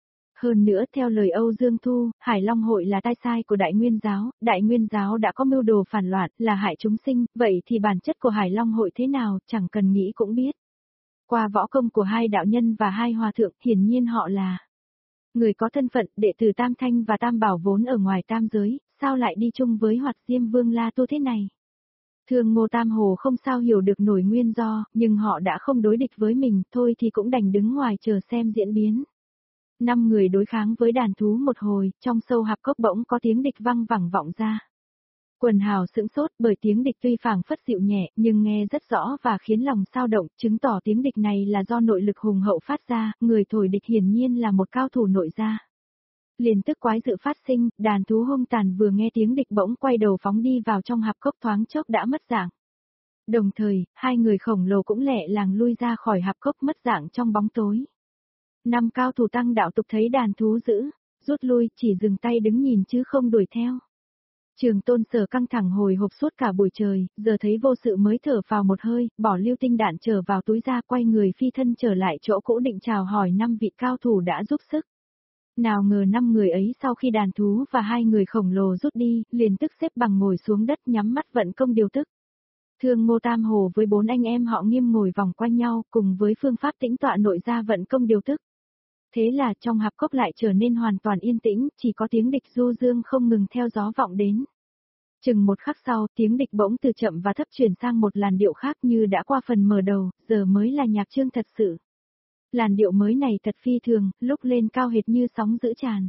Hơn nữa, theo lời Âu Dương Thu, Hải Long hội là tai sai của Đại Nguyên giáo đã có mưu đồ phản loạn, là hại chúng sinh, vậy thì bản chất của Hải Long hội thế nào, chẳng cần nghĩ cũng biết. Qua võ công của 2 đạo nhân và 2 hòa thượng, hiển nhiên họ là người có thân phận đệ tử Tam Thanh và Tam Bảo vốn ở ngoài tam giới, sao lại đi chung với Hoạt Diêm Vương La Tu thế này? Thương Ngô Tam Hồ không sao hiểu được nổi nguyên do, nhưng họ đã không đối địch với mình, thôi thì cũng đành đứng ngoài chờ xem diễn biến. 5 người đối kháng với đàn thú một hồi, trong sâu hạp cốc bỗng có tiếng địch văng vẳng vọng ra. Quần hào sững sốt, bởi tiếng địch tuy phảng phất dịu nhẹ, nhưng nghe rất rõ và khiến lòng sao động, chứng tỏ tiếng địch này là do nội lực hùng hậu phát ra, người thổi địch hiển nhiên là một cao thủ nội gia. Liền tức quái dự phát sinh, đàn thú hung tàn vừa nghe tiếng địch bỗng quay đầu phóng đi vào trong hạp cốc thoáng chốc đã mất dạng. Đồng thời, hai người khổng lồ cũng lẹ làng lui ra khỏi hạp cốc mất dạng trong bóng tối. Năm cao thủ tăng đạo tục thấy đàn thú dữ, rút lui, chỉ dừng tay đứng nhìn chứ không đuổi theo. Trường Tôn Sở căng thẳng hồi hộp suốt cả buổi trời, giờ thấy vô sự mới thở vào một hơi, bỏ lưu tinh đạn trở vào túi ra, quay người phi thân trở lại chỗ cũ định chào hỏi 5 vị cao thủ đã giúp sức. Nào ngờ 5 người ấy sau khi đàn thú và 2 người khổng lồ rút đi, liền tức xếp bằng ngồi xuống đất nhắm mắt vận công điều tức. Thương Ngô Tam Hồ với 4 anh em họ Nghiêm ngồi vòng quanh nhau, cùng với phương pháp tĩnh tọa nội ra vận công điều tức. Thế là trong hạp cốc lại trở nên hoàn toàn yên tĩnh, chỉ có tiếng địch du dương không ngừng theo gió vọng đến. Chừng một khắc sau, tiếng địch bỗng từ chậm và thấp chuyển sang một làn điệu khác như đã qua phần mở đầu, giờ mới là nhạc chương thật sự. Làn điệu mới này thật phi thường, lúc lên cao hệt như sóng dữ tràn.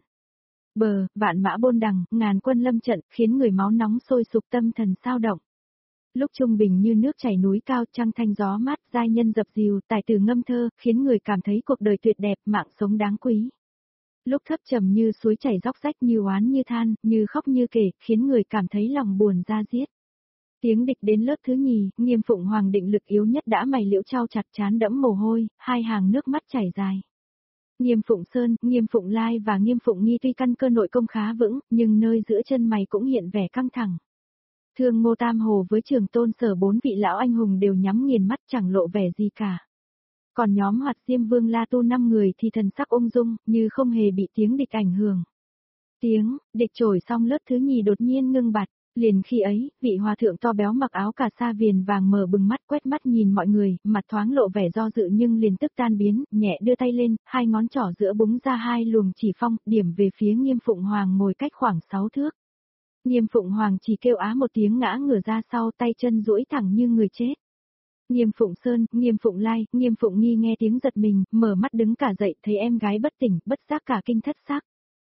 Vạn mã bôn đằng, ngàn quân lâm trận, khiến người máu nóng sôi sục tâm thần sao động. Lúc trung bình như nước chảy núi cao, trăng thanh gió mát, giai nhân dập dìu, tài tử ngâm thơ, khiến người cảm thấy cuộc đời tuyệt đẹp, mạng sống đáng quý. Lúc thấp trầm như suối chảy róc rách, như oán như than, như khóc như kể, khiến người cảm thấy lòng buồn da diết. Tiếng địch đến lớp thứ nhì, Nghiêm Phụng Hoàng định lực yếu nhất đã mày liễu trao chặt trán đẫm mồ hôi, hai hàng nước mắt chảy dài. Nghiêm Phụng Sơn, Nghiêm Phụng Lai và Nghiêm Phụng Nghi tuy căn cơ nội công khá vững, nhưng nơi giữa chân mày cũng hiện vẻ căng thẳng. Thương Ngô Tam Hồ với Trường Tôn Sở 4 vị lão anh hùng đều nhắm nghiền mắt chẳng lộ vẻ gì cả. Còn nhóm Hoạt Diêm Vương La Tu 5 người thì thần sắc ung dung, như không hề bị tiếng địch ảnh hưởng. Tiếng địch trổi xong lớp thứ nhì đột nhiên ngưng bặt, liền khi ấy, vị hòa thượng to béo mặc áo cà sa viền vàng mở bừng mắt quét mắt nhìn mọi người, mặt thoáng lộ vẻ do dự nhưng liền tức tan biến, nhẹ đưa tay lên, hai ngón trỏ giữa búng ra hai luồng chỉ phong, điểm về phía Nghiêm Phụng Hoàng ngồi cách khoảng 6 thước. Nghiêm Phụng Hoàng chỉ kêu á một tiếng ngã ngửa ra sau, tay chân duỗi thẳng như người chết. Nghiêm Phụng Sơn, Nghiêm Phụng Lai, Nghiêm Phụng Nghi nghe tiếng giật mình, mở mắt đứng cả dậy, thấy em gái bất tỉnh, bất giác cả kinh thất xác.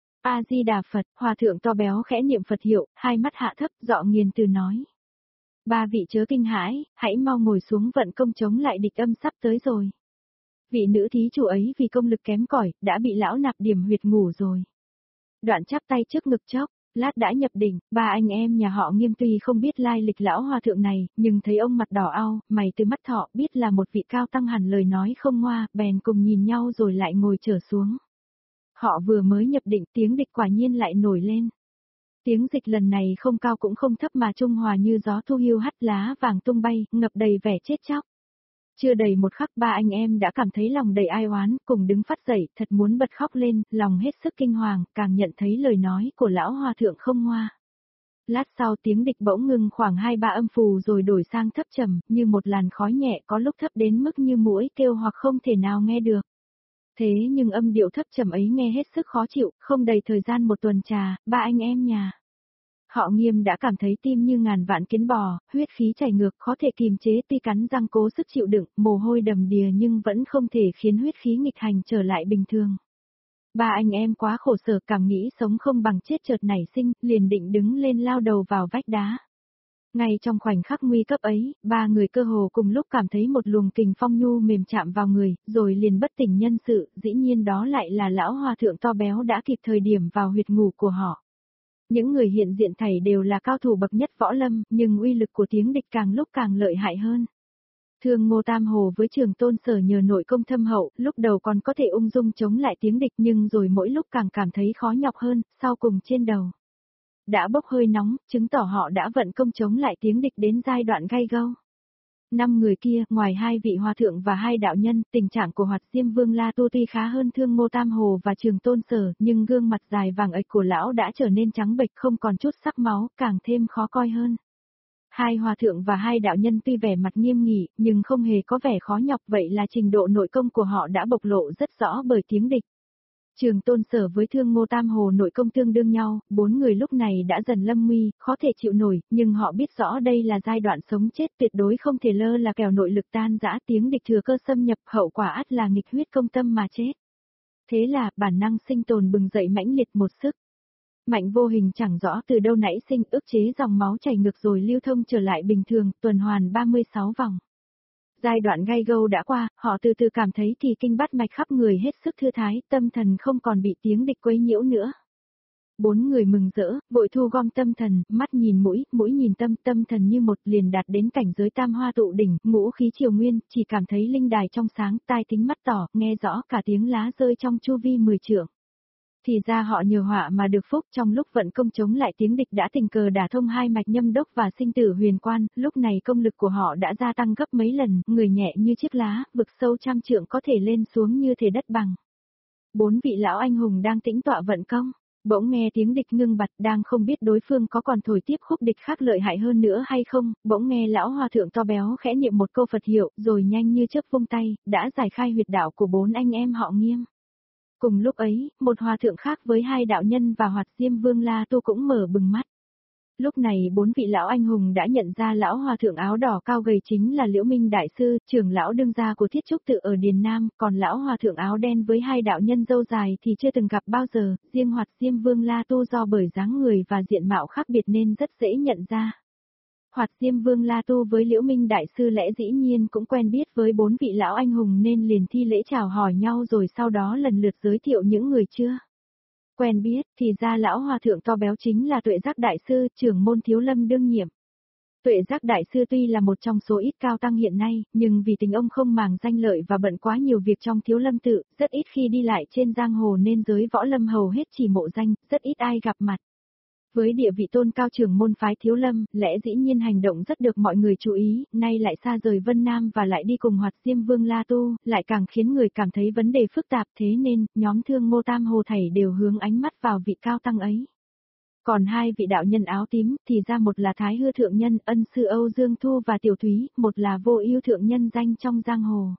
A Di Đà Phật, hòa thượng to béo khẽ niệm Phật hiệu, hai mắt hạ thấp, dọ nghiền từ nói: "Ba vị chớ kinh hãi, hãy mau ngồi xuống vận công chống lại địch âm sắp tới rồi." Vị nữ thí chủ ấy vì công lực kém cỏi, đã bị lão nạp điểm huyệt ngủ rồi. Đoạn chắp tay trước ngực chốc, lát đã nhập định, ba anh em nhà họ Nghiêm tuy không biết lai lịch lão hòa thượng này, nhưng thấy ông mặt đỏ au, mày từ mắt thọ, biết là một vị cao tăng hẳn lời nói không ngoa, bèn cùng nhìn nhau rồi lại ngồi trở xuống. Họ vừa mới nhập định, tiếng địch quả nhiên lại nổi lên. Tiếng dịch lần này không cao cũng không thấp mà trung hòa như gió thu hiu hắt lá vàng tung bay, ngập đầy vẻ chết chóc. Chưa đầy một khắc ba anh em đã cảm thấy lòng đầy ai oán, cùng đứng phát dậy, thật muốn bật khóc lên, lòng hết sức kinh hoàng, càng nhận thấy lời nói của lão hòa thượng không ngoa. Lát sau tiếng địch bỗng ngừng khoảng 2-3 âm phù rồi đổi sang thấp trầm, như một làn khói nhẹ, có lúc thấp đến mức như muỗi kêu hoặc không thể nào nghe được. Thế nhưng âm điệu thấp trầm ấy nghe hết sức khó chịu, không đầy thời gian một tuần trà, ba anh em nhà họ Nghiêm đã cảm thấy tim như ngàn vạn kiến bò, huyết khí chảy ngược, khó thể kìm chế, tuy cắn răng cố sức chịu đựng, mồ hôi đầm đìa nhưng vẫn không thể khiến huyết khí nghịch hành trở lại bình thường. Ba anh em quá khổ sở, cảm nghĩ sống không bằng chết chợt nảy sinh, liền định đứng lên lao đầu vào vách đá. Ngay trong khoảnh khắc nguy cấp ấy, ba người cơ hồ cùng lúc cảm thấy một luồng kình phong nhu mềm chạm vào người, rồi liền bất tỉnh nhân sự, dĩ nhiên đó lại là lão hòa thượng to béo đã kịp thời điểm vào huyệt ngủ của họ. Những người hiện diện thảy đều là cao thủ bậc nhất võ lâm, nhưng uy lực của tiếng địch càng lúc càng lợi hại hơn. Thương Ngô Tam Hồ với Trường Tôn Sở nhờ nội công thâm hậu, lúc đầu còn có thể ung dung chống lại tiếng địch nhưng rồi mỗi lúc càng cảm thấy khó nhọc hơn, sau cùng trên đầu đã bốc hơi nóng, chứng tỏ họ đã vận công chống lại tiếng địch đến giai đoạn gay gâu. 5 người kia, ngoài 2 vị hòa thượng và 2 đạo nhân, tình trạng của Hoạt Diêm Vương La Tu tuy khá hơn Thương Ngô Tam Hồ và Trường Tôn Sở, nhưng gương mặt dài vàng ệch của lão đã trở nên trắng bệch không còn chút sắc máu, càng thêm khó coi hơn. 2 hòa thượng và 2 đạo nhân tuy vẻ mặt nghiêm nghị, nhưng không hề có vẻ khó nhọc, vậy là trình độ nội công của họ đã bộc lộ rất rõ bởi tiếng địch. Trường Tôn Sở với Thương Ngô Tam Hồ nội công tương đương nhau, 4 người lúc này đã dần lâm nguy, khó thể chịu nổi, nhưng họ biết rõ đây là giai đoạn sống chết, tuyệt đối không thể lơ là kẻo nội lực tan rã, tiếng địch thừa cơ xâm nhập, hậu quả ắt là nghịch huyết công tâm mà chết. Thế là, bản năng sinh tồn bừng dậy mãnh liệt một sức. Mạnh vô hình chẳng rõ từ đâu nảy sinh, ức chế dòng máu chảy ngược rồi lưu thông trở lại bình thường, tuần hoàn 36 vòng. Giai đoạn gay gâu đã qua, họ từ từ cảm thấy thì kinh bát mạch khắp người hết sức thư thái, tâm thần không còn bị tiếng địch quấy nhiễu nữa. Bốn người mừng rỡ, vội thu gom tâm thần, mắt nhìn mũi, mũi nhìn tâm, tâm thần như một liền đạt đến cảnh giới tam hoa tụ đỉnh, ngũ khí triều nguyên, chỉ cảm thấy linh đài trong sáng, tai thính mắt tỏ, nghe rõ cả tiếng lá rơi trong chu vi 10 trượng. Thì ra họ nhờ họa mà được phúc, trong lúc vận công chống lại tiếng địch đã tình cờ đả thông hai mạch nhâm đốc và sinh tử huyền quan, lúc này công lực của họ đã gia tăng gấp mấy lần, người nhẹ như chiếc lá, vực sâu trăm trượng có thể lên xuống như thể đất bằng. Bốn vị lão anh hùng đang tĩnh tọa vận công, bỗng nghe tiếng địch ngưng bặt, đang không biết đối phương có còn thổi tiếp khúc địch khác lợi hại hơn nữa hay không, bỗng nghe lão hòa thượng to béo khẽ niệm một câu Phật hiệu, rồi nhanh như chớp vung tay, đã giải khai huyệt đạo của bốn anh em họ Nghiêm. Cùng lúc ấy, một hòa thượng khác với hai đạo nhân và Hoạt Diêm Vương La Tu cũng mở bừng mắt. Lúc này bốn vị lão anh hùng đã nhận ra lão hòa thượng áo đỏ cao gầy chính là Liễu Minh Đại Sư, trưởng lão đương gia của Thiết Trúc Tự ở Điền Nam, còn lão hòa thượng áo đen với hai đạo nhân râu dài thì chưa từng gặp bao giờ, riêng Hoạt Diêm Vương La Tu do bởi dáng người và diện mạo khác biệt nên rất dễ nhận ra. Hoạt Diêm Vương La Tu với Liễu Minh Đại Sư lẽ dĩ nhiên cũng quen biết với bốn vị lão anh hùng nên liền thi lễ chào hỏi nhau rồi sau đó lần lượt giới thiệu những người chưa quen biết, thì ra lão hòa thượng to béo chính là Tuệ Giác Đại Sư, trưởng môn Thiếu Lâm đương nhiệm. Tuệ Giác Đại Sư tuy là một trong số ít cao tăng hiện nay, nhưng vì tình ông không màng danh lợi và bận quá nhiều việc trong Thiếu Lâm tự, rất ít khi đi lại trên giang hồ nên giới võ lâm hầu hết chỉ mộ danh, rất ít ai gặp mặt. Với địa vị tôn cao trưởng môn phái Thiếu Lâm, lẽ dĩ nhiên hành động rất được mọi người chú ý, nay lại xa rời Vân Nam và lại đi cùng Hoạt Diêm Vương La Tu, lại càng khiến người cảm thấy vấn đề phức tạp, thế nên, nhóm Thương Ngô Tam Hồ thảy đều hướng ánh mắt vào vị cao tăng ấy. Còn hai vị đạo nhân áo tím, thì ra một là Thái Hư Thượng Nhân, ân sư Âu Dương Thu và Tiểu Thúy, một là Vô Ưu Thượng Nhân danh trong giang hồ.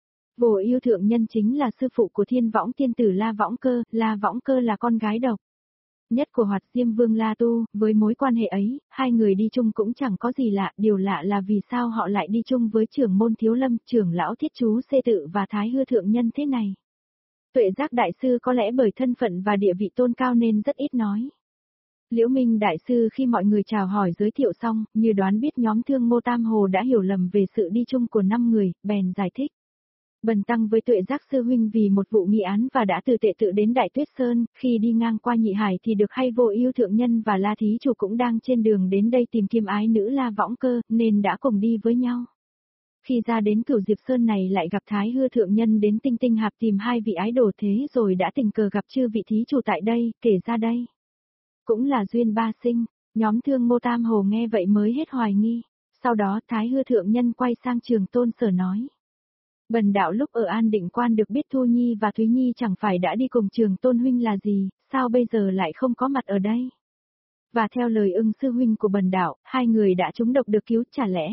Vô Ưu Thượng Nhân chính là sư phụ của Thiên Võng Tiên tử La Võng Cơ là con gái độc nhất của Hoạt Diêm Vương La Tu, với mối quan hệ ấy, hai người đi chung cũng chẳng có gì lạ, điều lạ là vì sao họ lại đi chung với trưởng môn Thiếu Lâm, trưởng lão Thiết Chú Xê Tự và Thái Hư Thượng Nhân thế này. Tuệ Giác Đại Sư có lẽ bởi thân phận và địa vị tôn cao nên rất ít nói. Liễu Minh Đại Sư khi mọi người chào hỏi giới thiệu xong, như đoán biết nhóm Thương Ngô Tam Hồ đã hiểu lầm về sự đi chung của 5 người, bèn giải thích. Bần tăng với Tuệ Giác sư huynh vì một vụ nghị án và đã từ Tệ Tự đến Đại Tuyết Sơn, khi đi ngang qua Nhị Hải thì được hay Vô Ưu Thượng Nhân và La Thí Chủ cũng đang trên đường đến đây tìm kiếm ái nữ La Võng Cơ, nên đã cùng đi với nhau. Khi ra đến Cửu Diệp Sơn này lại gặp Thái Hư Thượng Nhân đến Tinh Tinh Hạp tìm hai vị ái đồ thế rồi đã tình cờ gặp chư vị thí chủ tại đây, kể ra đây. Cũng là duyên ba sinh, nhóm Thương Ngô Tam Hồ nghe vậy mới hết hoài nghi. Sau đó Thái Hư Thượng Nhân quay sang Trường Tôn Sở nói. Bần đạo lúc ở An Định Quan được biết Thu Nhi và Thúy Nhi chẳng phải đã đi cùng Trường Tôn huynh là gì, sao bây giờ lại không có mặt ở đây? Và theo lời Ưng sư huynh của bần đạo, hai người đã trúng độc được cứu, chả lẽ?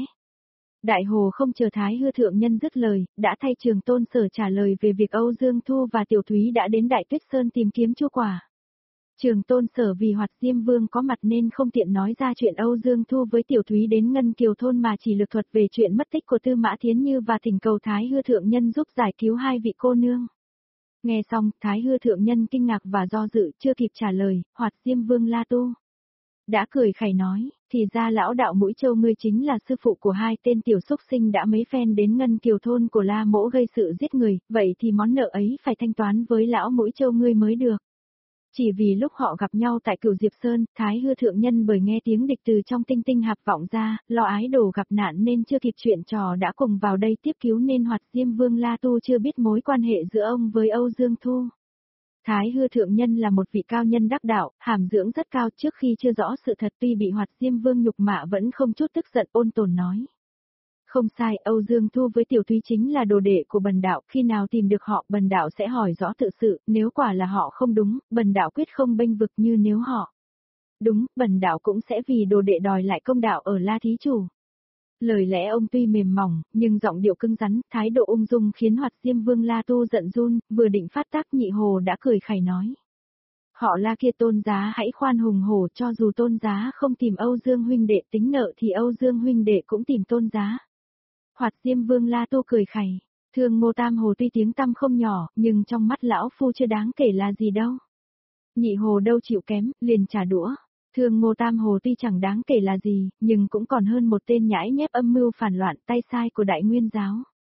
Đại Hồ không chờ Thái Hư Thượng Nhân dứt lời, đã thay Trường Tôn Sở trả lời về việc Âu Dương Thu và Tiểu Thúy đã đến Đại Tuyết Sơn tìm kiếm Chu Quả. Trường Tôn Sở vì Hoạt Diêm Vương có mặt nên không tiện nói ra chuyện Âu Dương Thu với Tiểu Thúy đến Ngân Kiều Thôn mà chỉ lược thuật về chuyện mất tích của Tư Mã Thiến Như và thỉnh cầu Thái Hư Thượng Nhân giúp giải cứu hai vị cô nương. Nghe xong, Thái Hư Thượng Nhân kinh ngạc và do dự, chưa kịp trả lời, Hoạt Diêm Vương La Tu đã cười khẩy nói, thì ra lão đạo Mũi Châu ngươi chính là sư phụ của hai tên tiểu xúc sinh đã mấy phen đến Ngân Kiều Thôn của La Mỗ gây sự giết người, vậy thì món nợ ấy phải thanh toán với lão Mũi Châu ngươi mới được. Chỉ vì lúc họ gặp nhau tại Cửu Diệp Sơn, Thái Hư Thượng Nhân bởi nghe tiếng địch từ trong Tinh Tinh Hạp vọng ra, lo ái đồ gặp nạn nên chưa kịp chuyện trò đã cùng vào đây tiếp cứu nên Hoạt Diêm Vương La Tu chưa biết mối quan hệ giữa ông với Âu Dương Thu. Thái Hư Thượng Nhân là một vị cao nhân đắc đạo, hàm dưỡng rất cao, trước khi chưa rõ sự thật tuy bị Hoạt Diêm Vương nhục mạ vẫn không chút tức giận, ôn tồn nói. Không sai, Âu Dương Thu với Tiểu Thúy chính là đồ đệ của bần đạo, khi nào tìm được họ bần đạo sẽ hỏi rõ tự sự, nếu quả là họ không đúng, bần đạo quyết không bênh vực, như nếu họ đúng, bần đạo cũng sẽ vì đồ đệ đòi lại công đạo ở La Thí Chủ. Lời lẽ ông tuy mềm mỏng, nhưng giọng điệu cứng rắn, thái độ ung dung khiến Hoạt Diêm Vương La Tu giận run, vừa định phát tác Nhị Hồ đã cười khẩy nói. Họ La kia Tôn giá hãy khoan hùng hổ, cho dù Tôn giá không tìm Âu Dương huynh đệ tính nợ thì Âu Dương huynh đệ cũng tìm Tôn giá. Hoạt Diêm Vương La Tu cười khẩy, Thương Ngô Tam Hồ tuy tiếng tăm không nhỏ, nhưng trong mắt lão phu chưa đáng kể là gì đâu. Nhị Hồ đâu chịu kém, liền trả đũa. Thương Ngô Tam Hồ tuy chẳng đáng kể là gì, nhưng cũng còn hơn một tên nhãi nhép âm mưu phản loạn tay sai của Đại Nguyên Giáo.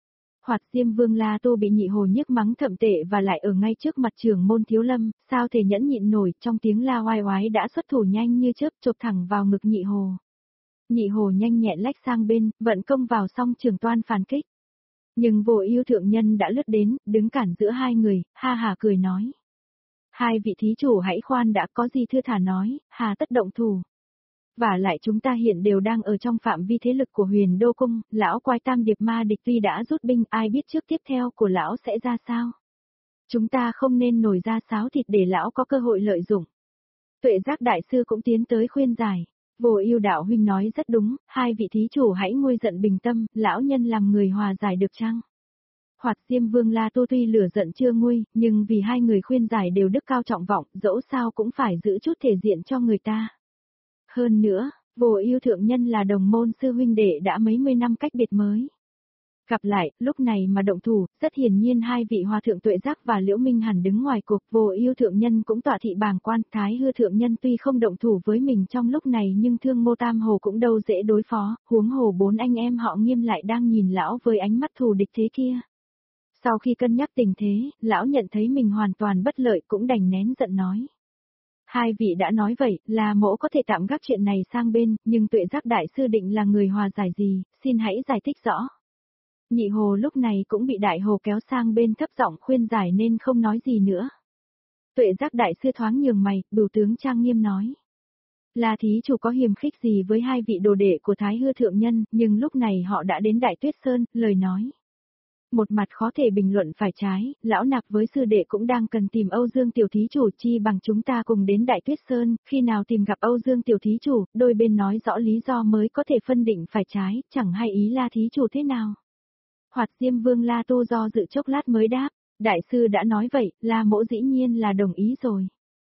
Hoạt Diêm Vương La Tô bị Nhị Hồ nhức mắng thậm tệ và lại ở ngay trước mặt trưởng môn Thiếu Lâm, sao thể nhẫn nhịn nổi, trong tiếng la oai oái đã xuất thủ nhanh như chớp chộp thẳng vào ngực Nhị Hồ. Nhị Hồ nhanh nhẹn lách sang bên, vận công vào song trường toan phản kích. Nhưng Vô Ưu thượng nhân đã lướt đến, đứng cản giữa hai người, ha hả cười nói. Hai vị thí chủ hãy khoan đã, có gì thưa thả nói, hà tất động thủ. Và lại chúng ta hiện đều đang ở trong phạm vi thế lực của Huyền Đô Cung, lão quái Tam Điệp Ma Địch tuy đã rút binh, ai biết trước tiếp theo của lão sẽ ra sao. Chúng ta không nên nổi ra sáo thịt để lão có cơ hội lợi dụng. Tuệ Giác đại sư cũng tiến tới khuyên giải. Vô Ưu đạo huynh nói rất đúng, hai vị thí chủ hãy nguôi giận bình tâm, lão nhân làm người hòa giải được chăng? Hoạt Diêm Vương La Tô tuy lửa giận chưa nguôi, nhưng vì hai người khuyên giải đều đức cao trọng vọng, dẫu sao cũng phải giữ chút thể diện cho người ta. Hơn nữa, Vô Ưu thượng nhân là đồng môn sư huynh đệ đã mấy mươi năm cách biệt mới. Gặp lại, lúc này mà động thủ, rất hiển nhiên hai vị hòa thượng Tuệ Giác và Liễu Minh hẳn đứng ngoài cuộc. Vô Ưu thượng nhân cũng tọa thị bàng quan, Thái Hư thượng nhân tuy không động thủ với mình trong lúc này nhưng Thương Mô Tam Hồ cũng đâu dễ đối phó, huống hồ bốn anh em họ Nghiêm lại đang nhìn lão với ánh mắt thù địch thế kia. Sau khi cân nhắc tình thế, lão nhận thấy mình hoàn toàn bất lợi cũng đành nén giận nói. Hai vị đã nói vậy, là mỗ có thể tạm gác chuyện này sang bên, nhưng Tuệ Giác đại sư định là người hòa giải gì, xin hãy giải thích rõ. Nhị Hồ lúc này cũng bị Đại Hồ kéo sang bên thấp giọng khuyên giải nên không nói gì nữa. Tuệ Giác đại sư thoáng nhường mày, bửu tướng trang nghiêm nói. Là thí chủ có hiềm khích gì với hai vị đồ đệ của Thái Hư thượng nhân, nhưng lúc này họ đã đến Đại Tuyết Sơn, lời nói. Một mặt khó thể bình luận phải trái, lão nạp với sư đệ cũng đang cần tìm Âu Dương tiểu thí chủ, chi bằng chúng ta cùng đến Đại Tuyết Sơn, khi nào tìm gặp Âu Dương tiểu thí chủ, đôi bên nói rõ lý do mới có thể phân định phải trái, chẳng hay ý La thí chủ thế nào. Hoạt Diêm Vương La Tô do dự chốc lát mới đáp, đại sư đã nói vậy, La mỗ dĩ nhiên là đồng ý rồi.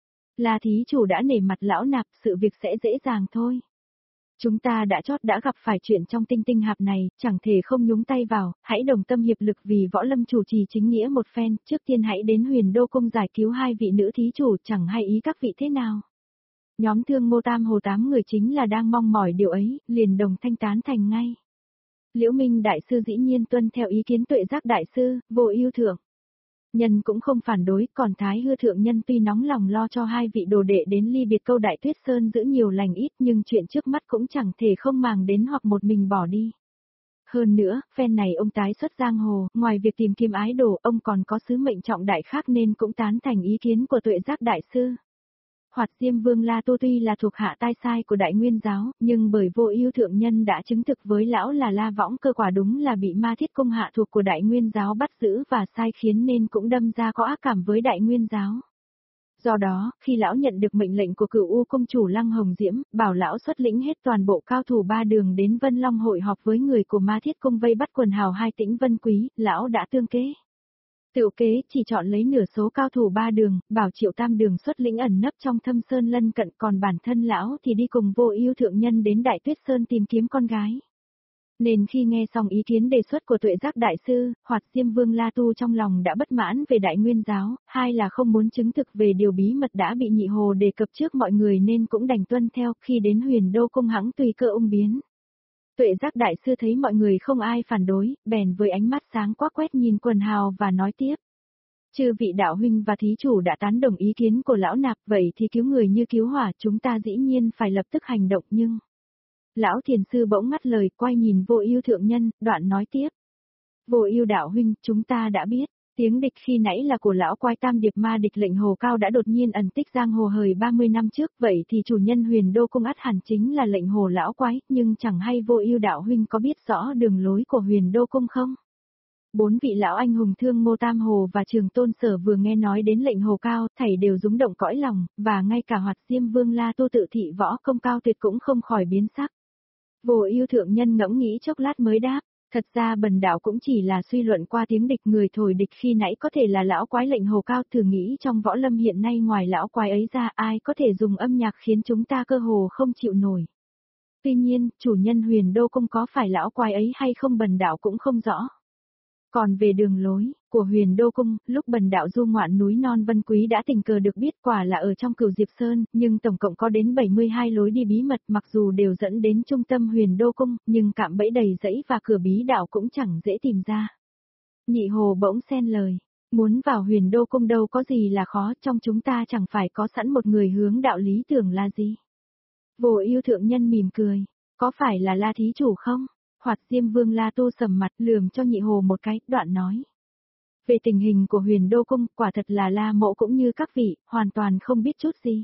La thí chủ đã nể mặt lão nạp, sự việc sẽ dễ dàng thôi. Chúng ta đã gặp phải chuyện trong tinh tinh hạp này, chẳng thể không nhúng tay vào, hãy đồng tâm hiệp lực vì võ lâm chủ trì chính nghĩa một phen, trước tiên hãy đến Huyền Đô Cung giải cứu hai vị nữ thí chủ, chẳng hay ý các vị thế nào. Nhóm Thương Mô Tam Hồ 8 người chính là đang mong mỏi điều ấy, liền đồng thanh tán thành ngay. Liễu Minh đại sư dĩ nhiên tuân theo ý kiến Tuệ Giác đại sư, Vô Ưu thượng nhân cũng không phản đối, còn Thái Hư thượng nhân tuy nóng lòng lo cho hai vị đồ đệ đến ly biệt câu Đại Tuyết Sơn giữ nhiều lành ít, nhưng chuyện trước mắt cũng chẳng thể không màng đến hoặc một mình bỏ đi. Hơn nữa, phen này ông tái xuất giang hồ, ngoài việc tìm kiếm ái đồ, ông còn có sứ mệnh trọng đại khác nên cũng tán thành ý kiến của Tuệ Giác đại sư. Hoạt Diêm Vương La Tô tuy là thuộc hạ tai sai của Đại Nguyên giáo, nhưng bởi Vô Ưu thượng nhân đã chứng thực với lão là La Võng Cơ quả đúng là bị Ma Thiết Cung hạ thuộc của Đại Nguyên giáo bắt giữ và sai khiến nên cũng đâm ra có ác cảm với Đại Nguyên giáo. Do đó, khi lão nhận được mệnh lệnh của Cửu U cung chủ Lăng Hồng Diễm, bảo lão xuất lĩnh hết toàn bộ cao thủ ba đường đến Vân Long hội họp với người của Ma Thiết Cung vây bắt quần hào hai Tĩnh Vân Quý, lão đã tương kế. Tựu kế chỉ chọn lấy nửa số cao thủ ba đường, bảo Triệu Tam đường xuất lĩnh ẩn nấp trong thâm sơn lân cận, còn bản thân lão thì đi cùng Vô Ưu thượng nhân đến Đại Tuyết Sơn tìm kiếm con gái. Nên khi nghe xong ý kiến đề xuất của Tuệ Giác đại sư, Hoạt Diêm Vương La Tu trong lòng đã bất mãn về Đại Nguyên giáo, hai là không muốn chứng thực về điều bí mật đã bị Nhị Hồ đề cập trước mọi người nên cũng đành tuân theo, khi đến Huyền Đô Cung hẵng tùy cơ ung biến. Tuệ Giác đại sư thấy mọi người không ai phản đối, bèn với ánh mắt sáng quắc quét nhìn quần hào và nói tiếp. Chư vị đạo huynh và thí chủ đã tán đồng ý kiến của lão nạp, vậy thì cứu người như cứu hỏa, chúng ta dĩ nhiên phải lập tức hành động nhưng... Lão thiền sư bỗng ngắt lời, quay nhìn Vô Ưu thượng nhân, đoạn nói tiếp. Vô Ưu đạo huynh, chúng ta đã biết, tiếng địch khi nãy là của lão quái Tam Điệp Ma Địch lệnh Hồ Cao đã đột nhiên ẩn tích giang hồ hời 30 năm trước, vậy thì chủ nhân Huyền Đô Cung ắt hẳn chính là lệnh Hồ lão quái, nhưng chẳng hay Vô Ưu đạo huynh có biết rõ đường lối của Huyền Đô Cung không? Bốn vị lão anh hùng Thương Mô Tam Hồ và Trường Tôn Sở vừa nghe nói đến lệnh Hồ Cao, thảy đều rúng động cõi lòng, và ngay cả Hoạt Diêm Vương La Tô tự thị võ công cao tuyệt cũng không khỏi biến sắc. Vô Ưu thượng nhân ngẫm nghĩ chốc lát mới đáp, thật ra bần đạo cũng chỉ là suy luận qua tiếng địch, người thổi địch khi nãy có thể là lão quái lệnh Hồ Cao, thử nghĩ trong võ lâm hiện nay ngoài lão quái ấy ra ai có thể dùng âm nhạc khiến chúng ta cơ hồ không chịu nổi. Tuy nhiên, chủ nhân Huyền Đô Cung có phải lão quái ấy hay không bần đạo cũng không rõ. Còn về đường lối của Huyền Đô Cung, lúc bần đạo du ngoạn núi non Vân Quý đã tình cờ được biết quả là ở trong Cửu Diệp Sơn, nhưng tổng cộng có đến 72 lối đi bí mật, mặc dù đều dẫn đến trung tâm Huyền Đô Cung, nhưng cạm bẫy đầy rẫy và cửa bí đạo cũng chẳng dễ tìm ra. Nhị Hồ bỗng xen lời. Muốn vào Huyền Đô Cung đâu có gì là khó, trong chúng ta chẳng phải có sẵn một người hướng đạo lý tưởng là gì. Vô Ưu thượng nhân mỉm cười. Có phải là La thí chủ không? Hoạt Diêm Vương La Tu sầm mặt lườm cho Nhị Hồ một cái, đoạn nói. Về tình hình của Huyền Đô Cung, quả thật là La Mộ cũng như các vị, hoàn toàn không biết chút gì.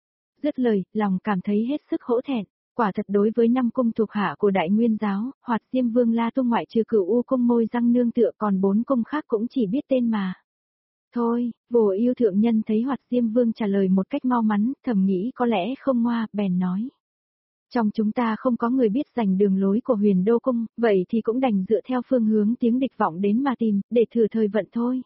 Dứt lời, lòng cảm thấy hết sức hổ thẹn. Quả thật đối với 5 cung thuộc hạ của Đại Nguyên Giáo, Hoạt Diêm Vương La Tu ngoại trừ Cửu U cung môi răng nương tựa, còn 4 cung khác cũng chỉ biết tên mà. Thôi, Vô Ưu thượng nhân thấy Hoạt Diêm Vương trả lời một cách mau mắn, thầm nghĩ có lẽ không ngoa, bèn nói. Trong chúng ta không có người biết giành đường lối của Huyền Đô Cung, vậy thì cũng đành dựa theo phương hướng tiếng địch vọng đến mà tìm, để thử thời vận thôi.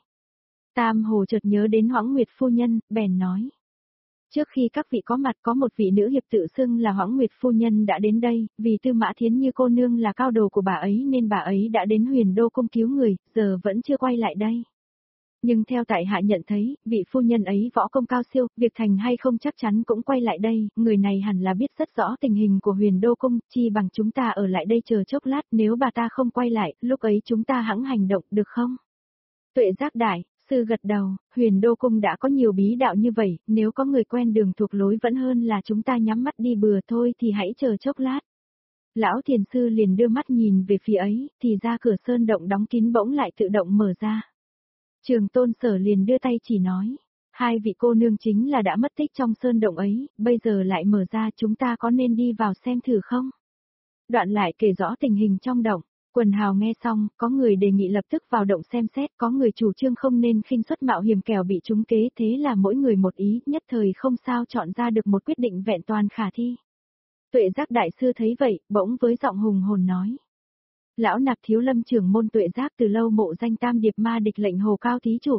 Tam Hồ chợt nhớ đến Hoãng Nguyệt phu nhân, bèn nói. Trước khi các vị có mặt có một vị nữ hiệp tự xưng là Hoãng Nguyệt phu nhân đã đến đây, vì Tư Mã Thiến Như cô nương là cao đồ của bà ấy nên bà ấy đã đến Huyền Đô Cung cứu người, giờ vẫn chưa quay lại đây. Nhưng theo tại hạ nhận thấy, vị phu nhân ấy võ công cao siêu, việc thành hay không chắc chắn cũng quay lại đây, người này hẳn là biết rất rõ tình hình của Huyền Đô Cung, chi bằng chúng ta ở lại đây chờ chốc lát, nếu bà ta không quay lại, lúc ấy chúng ta hẵng hành động, được không? Tuệ Giác đại sư gật đầu, Huyền Đô Cung đã có nhiều bí đạo như vậy, nếu có người quen đường thuộc lối vẫn hơn là chúng ta nhắm mắt đi bừa thôi thì hãy chờ chốc lát. Lão thiền sư liền đưa mắt nhìn về phía ấy, thì ra cửa sơn động đóng kín bỗng lại tự động mở ra. Trường Tôn Sở liền đưa tay chỉ nói, 2 vị cô nương chính là đã mất tích trong sơn động ấy, bây giờ lại mở ra, chúng ta có nên đi vào xem thử không? Đoạn lại kể rõ tình hình trong động. Quần hào nghe xong, có người đề nghị lập tức vào động xem xét, có người chủ trương không nên khinh suất mạo hiểm kẻo bị trúng kế, thế là mỗi người một ý, nhất thời không sao chọn ra được một quyết định vẹn toàn khả thi. Tuệ Giác đại sư thấy vậy, bỗng với giọng hùng hồn nói. Lão Nạp Thiếu Lâm trưởng môn Tuệ Giác từ lâu mộ danh Tam Điệp Ma Địch lệnh Hồ Cao thí chủ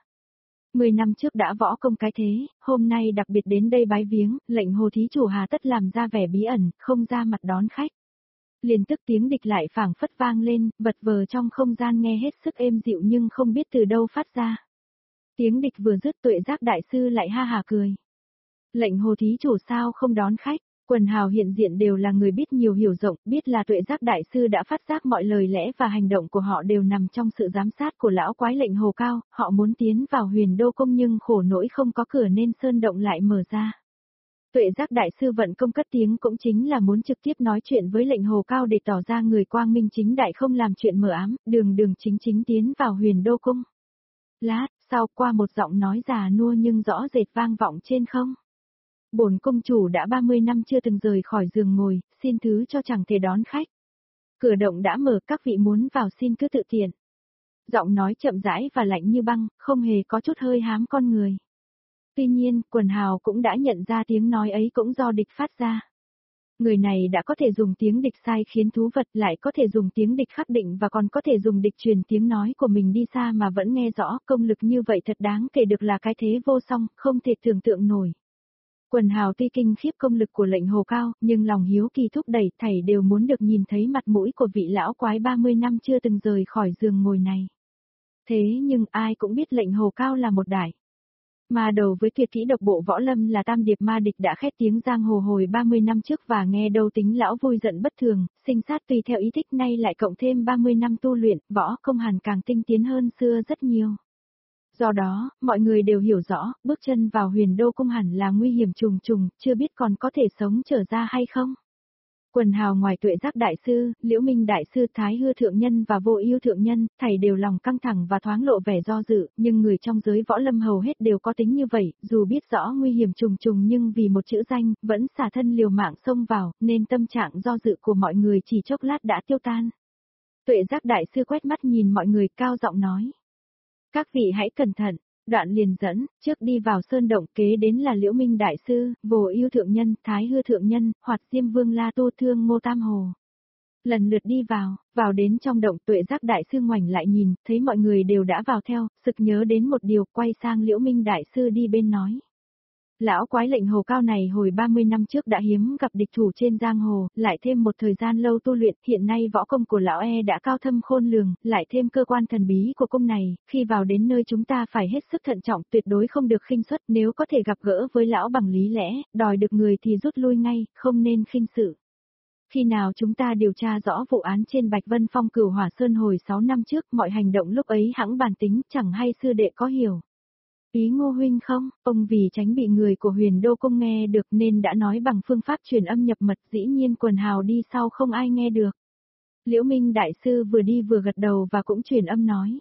10 năm trước đã võ công cái thế, hôm nay đặc biệt đến đây bái viếng, lệnh Hồ thí chủ hà tất làm ra vẻ bí ẩn, không ra mặt đón khách. Liền tức tiếng địch lại phảng phất vang lên, vật vờ trong không gian nghe hết sức êm dịu nhưng không biết từ đâu phát ra. Tiếng địch vừa dứt Tuệ Giác đại sư lại ha hà cười. Lệnh Hồ thí chủ sao không đón khách? Quần hào hiện diện đều là người biết nhiều hiểu rộng, biết là Tuệ Giác đại sư đã phát giác mọi lời lẽ và hành động của họ đều nằm trong sự giám sát của lão quái lệnh Hồ Cao, họ muốn tiến vào Huyền Đô Cung nhưng khổ nỗi không có cửa nên sơn động lại mở ra. Tuệ Giác đại sư vận công cất tiếng cũng chính là muốn trực tiếp nói chuyện với lệnh Hồ Cao để tỏ ra người quang minh chính đại không làm chuyện mờ ám, đường đường chính chính tiến vào Huyền Đô Cung. Lát sau qua một giọng nói già nua nhưng rõ rệt vang vọng trên không. Bổn công chủ đã 30 năm chưa từng rời khỏi giường ngồi, xin thứ cho chẳng thể đón khách. Cửa động đã mở, các vị muốn vào xin cứ tự tiện. Giọng nói chậm rãi và lạnh như băng, không hề có chút hơi hám con người. Tuy nhiên, quần hào cũng đã nhận ra tiếng nói ấy cũng do địch phát ra. Người này đã có thể dùng tiếng địch sai khiến thú vật, lại có thể dùng tiếng địch khắc định và còn có thể dùng địch truyền tiếng nói của mình đi xa mà vẫn nghe rõ, công lực như vậy thật đáng kể được là cái thế vô song, không thể tưởng tượng nổi. Quần hào tuy kinh khiếp công lực của lệnh Hồ Cao, nhưng lòng hiếu kỳ thúc đẩy thảy đều muốn được nhìn thấy mặt mũi của vị lão quái 30 năm chưa từng rời khỏi giường ngồi này. Thế nhưng ai cũng biết lệnh Hồ Cao là một đại mà đầu với tuyệt kỹ độc bộ võ lâm là Tam Điệp Ma Địch đã khét tiếng giang hồ hồi 30 năm trước và nghe đâu tính lão vui giận bất thường, sinh sát tùy theo ý thích, nay lại cộng thêm 30 năm tu luyện, võ công hàn càng tinh tiến hơn xưa rất nhiều. Do đó, mọi người đều hiểu rõ, bước chân vào Huyền Đô Cung hẳn là nguy hiểm trùng trùng, chưa biết còn có thể sống trở ra hay không. Quần hào ngoài Tuệ Giác đại sư, Liễu Minh đại sư, Thái Hư thượng nhân và Vô Ưu thượng nhân, thảy đều lòng căng thẳng và thoáng lộ vẻ do dự, nhưng người trong giới võ lâm hầu hết đều có tính như vậy, dù biết rõ nguy hiểm trùng trùng nhưng vì một chữ danh, vẫn xả thân liều mạng xông vào, nên tâm trạng do dự của mọi người chỉ chốc lát đã tiêu tan. Tuệ Giác đại sư quét mắt nhìn mọi người cao giọng nói. Các vị hãy cẩn thận. Đoạn liền dẫn, trước đi vào sơn động, kế đến là Liễu Minh đại sư, Vô Ưu thượng nhân, Thái Hư thượng nhân, Hoạt Diêm Vương La Tu Thương Ngô Tam Hồ. Lần lượt đi vào đến trong động, Tuệ Giác đại sư ngoảnh lại nhìn, thấy mọi người đều đã vào theo, sực nhớ đến một điều, quay sang Liễu Minh đại sư đi bên nói. Lão quái lệnh Hồ Cao này hồi 30 năm trước đã hiếm gặp địch thủ trên giang hồ, lại thêm một thời gian lâu tu luyện, hiện nay võ công của lão đã cao thâm khôn lường, lại thêm cơ quan thần bí của cung này, khi vào đến nơi chúng ta phải hết sức thận trọng, tuyệt đối không được khinh suất, nếu có thể gặp gỡ với lão bằng lý lẽ, đòi được người thì rút lui ngay, không nên khinh sự. Khi nào chúng ta điều tra rõ vụ án trên Bạch Vân Phong Cửu Hỏa Sơn hồi 6 năm trước, mọi hành động lúc ấy hẵng bàn tính, chẳng hay sư đệ có hiểu. Ý Ngô huynh không, ông vì tránh bị người của Huyền Đô Cung nghe được nên đã nói bằng phương pháp truyền âm nhập mật, dĩ nhiên quần hào đi sau không ai nghe được. Liễu Minh đại sư vừa đi vừa gật đầu và cũng truyền âm nói.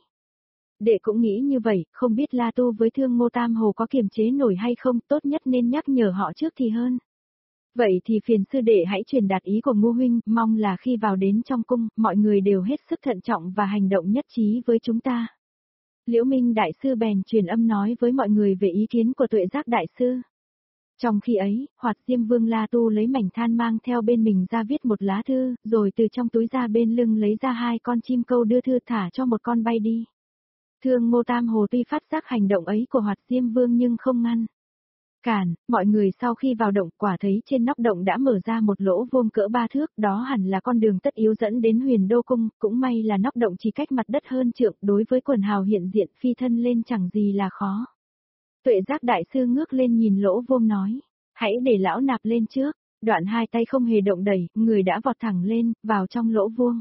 Đệ cũng nghĩ như vậy, không biết La Tu với Thương Ngô Tam Hồ có kiềm chế nổi hay không, tốt nhất nên nhắc nhở họ trước thì hơn. Vậy thì phiền sư đệ hãy truyền đạt ý của Ngô huynh, mong là khi vào đến trong cung, mọi người đều hết sức thận trọng và hành động nhất trí với chúng ta. Liễu Minh đại sư bèn truyền âm nói với mọi người về ý kiến của Tuệ Giác đại sư. Trong khi ấy, Hoạt Diêm Vương La Tu lấy mảnh than mang theo bên mình ra viết một lá thư, rồi từ trong túi ra bên lưng lấy ra 2 con chim câu đưa thư thả cho một con bay đi. Thương Ngô Tam Hồ tuy phát giác hành động ấy của Hoạt Diêm Vương nhưng không ngăn cản, mọi người sau khi vào động quả thấy trên nóc động đã mở ra một lỗ vuông cỡ 3 thước, đó hẳn là con đường tất yếu dẫn đến Huyền Đô Cung, cũng may là nóc động chỉ cách mặt đất hơn trượng, đối với quần hào hiện diện phi thân lên chẳng gì là khó. Tuệ Giác đại sư ngước lên nhìn lỗ vuông nói, hãy để lão nạp lên trước, đoạn 2 tay không hề động đẩy, người đã vọt thẳng lên, vào trong lỗ vuông.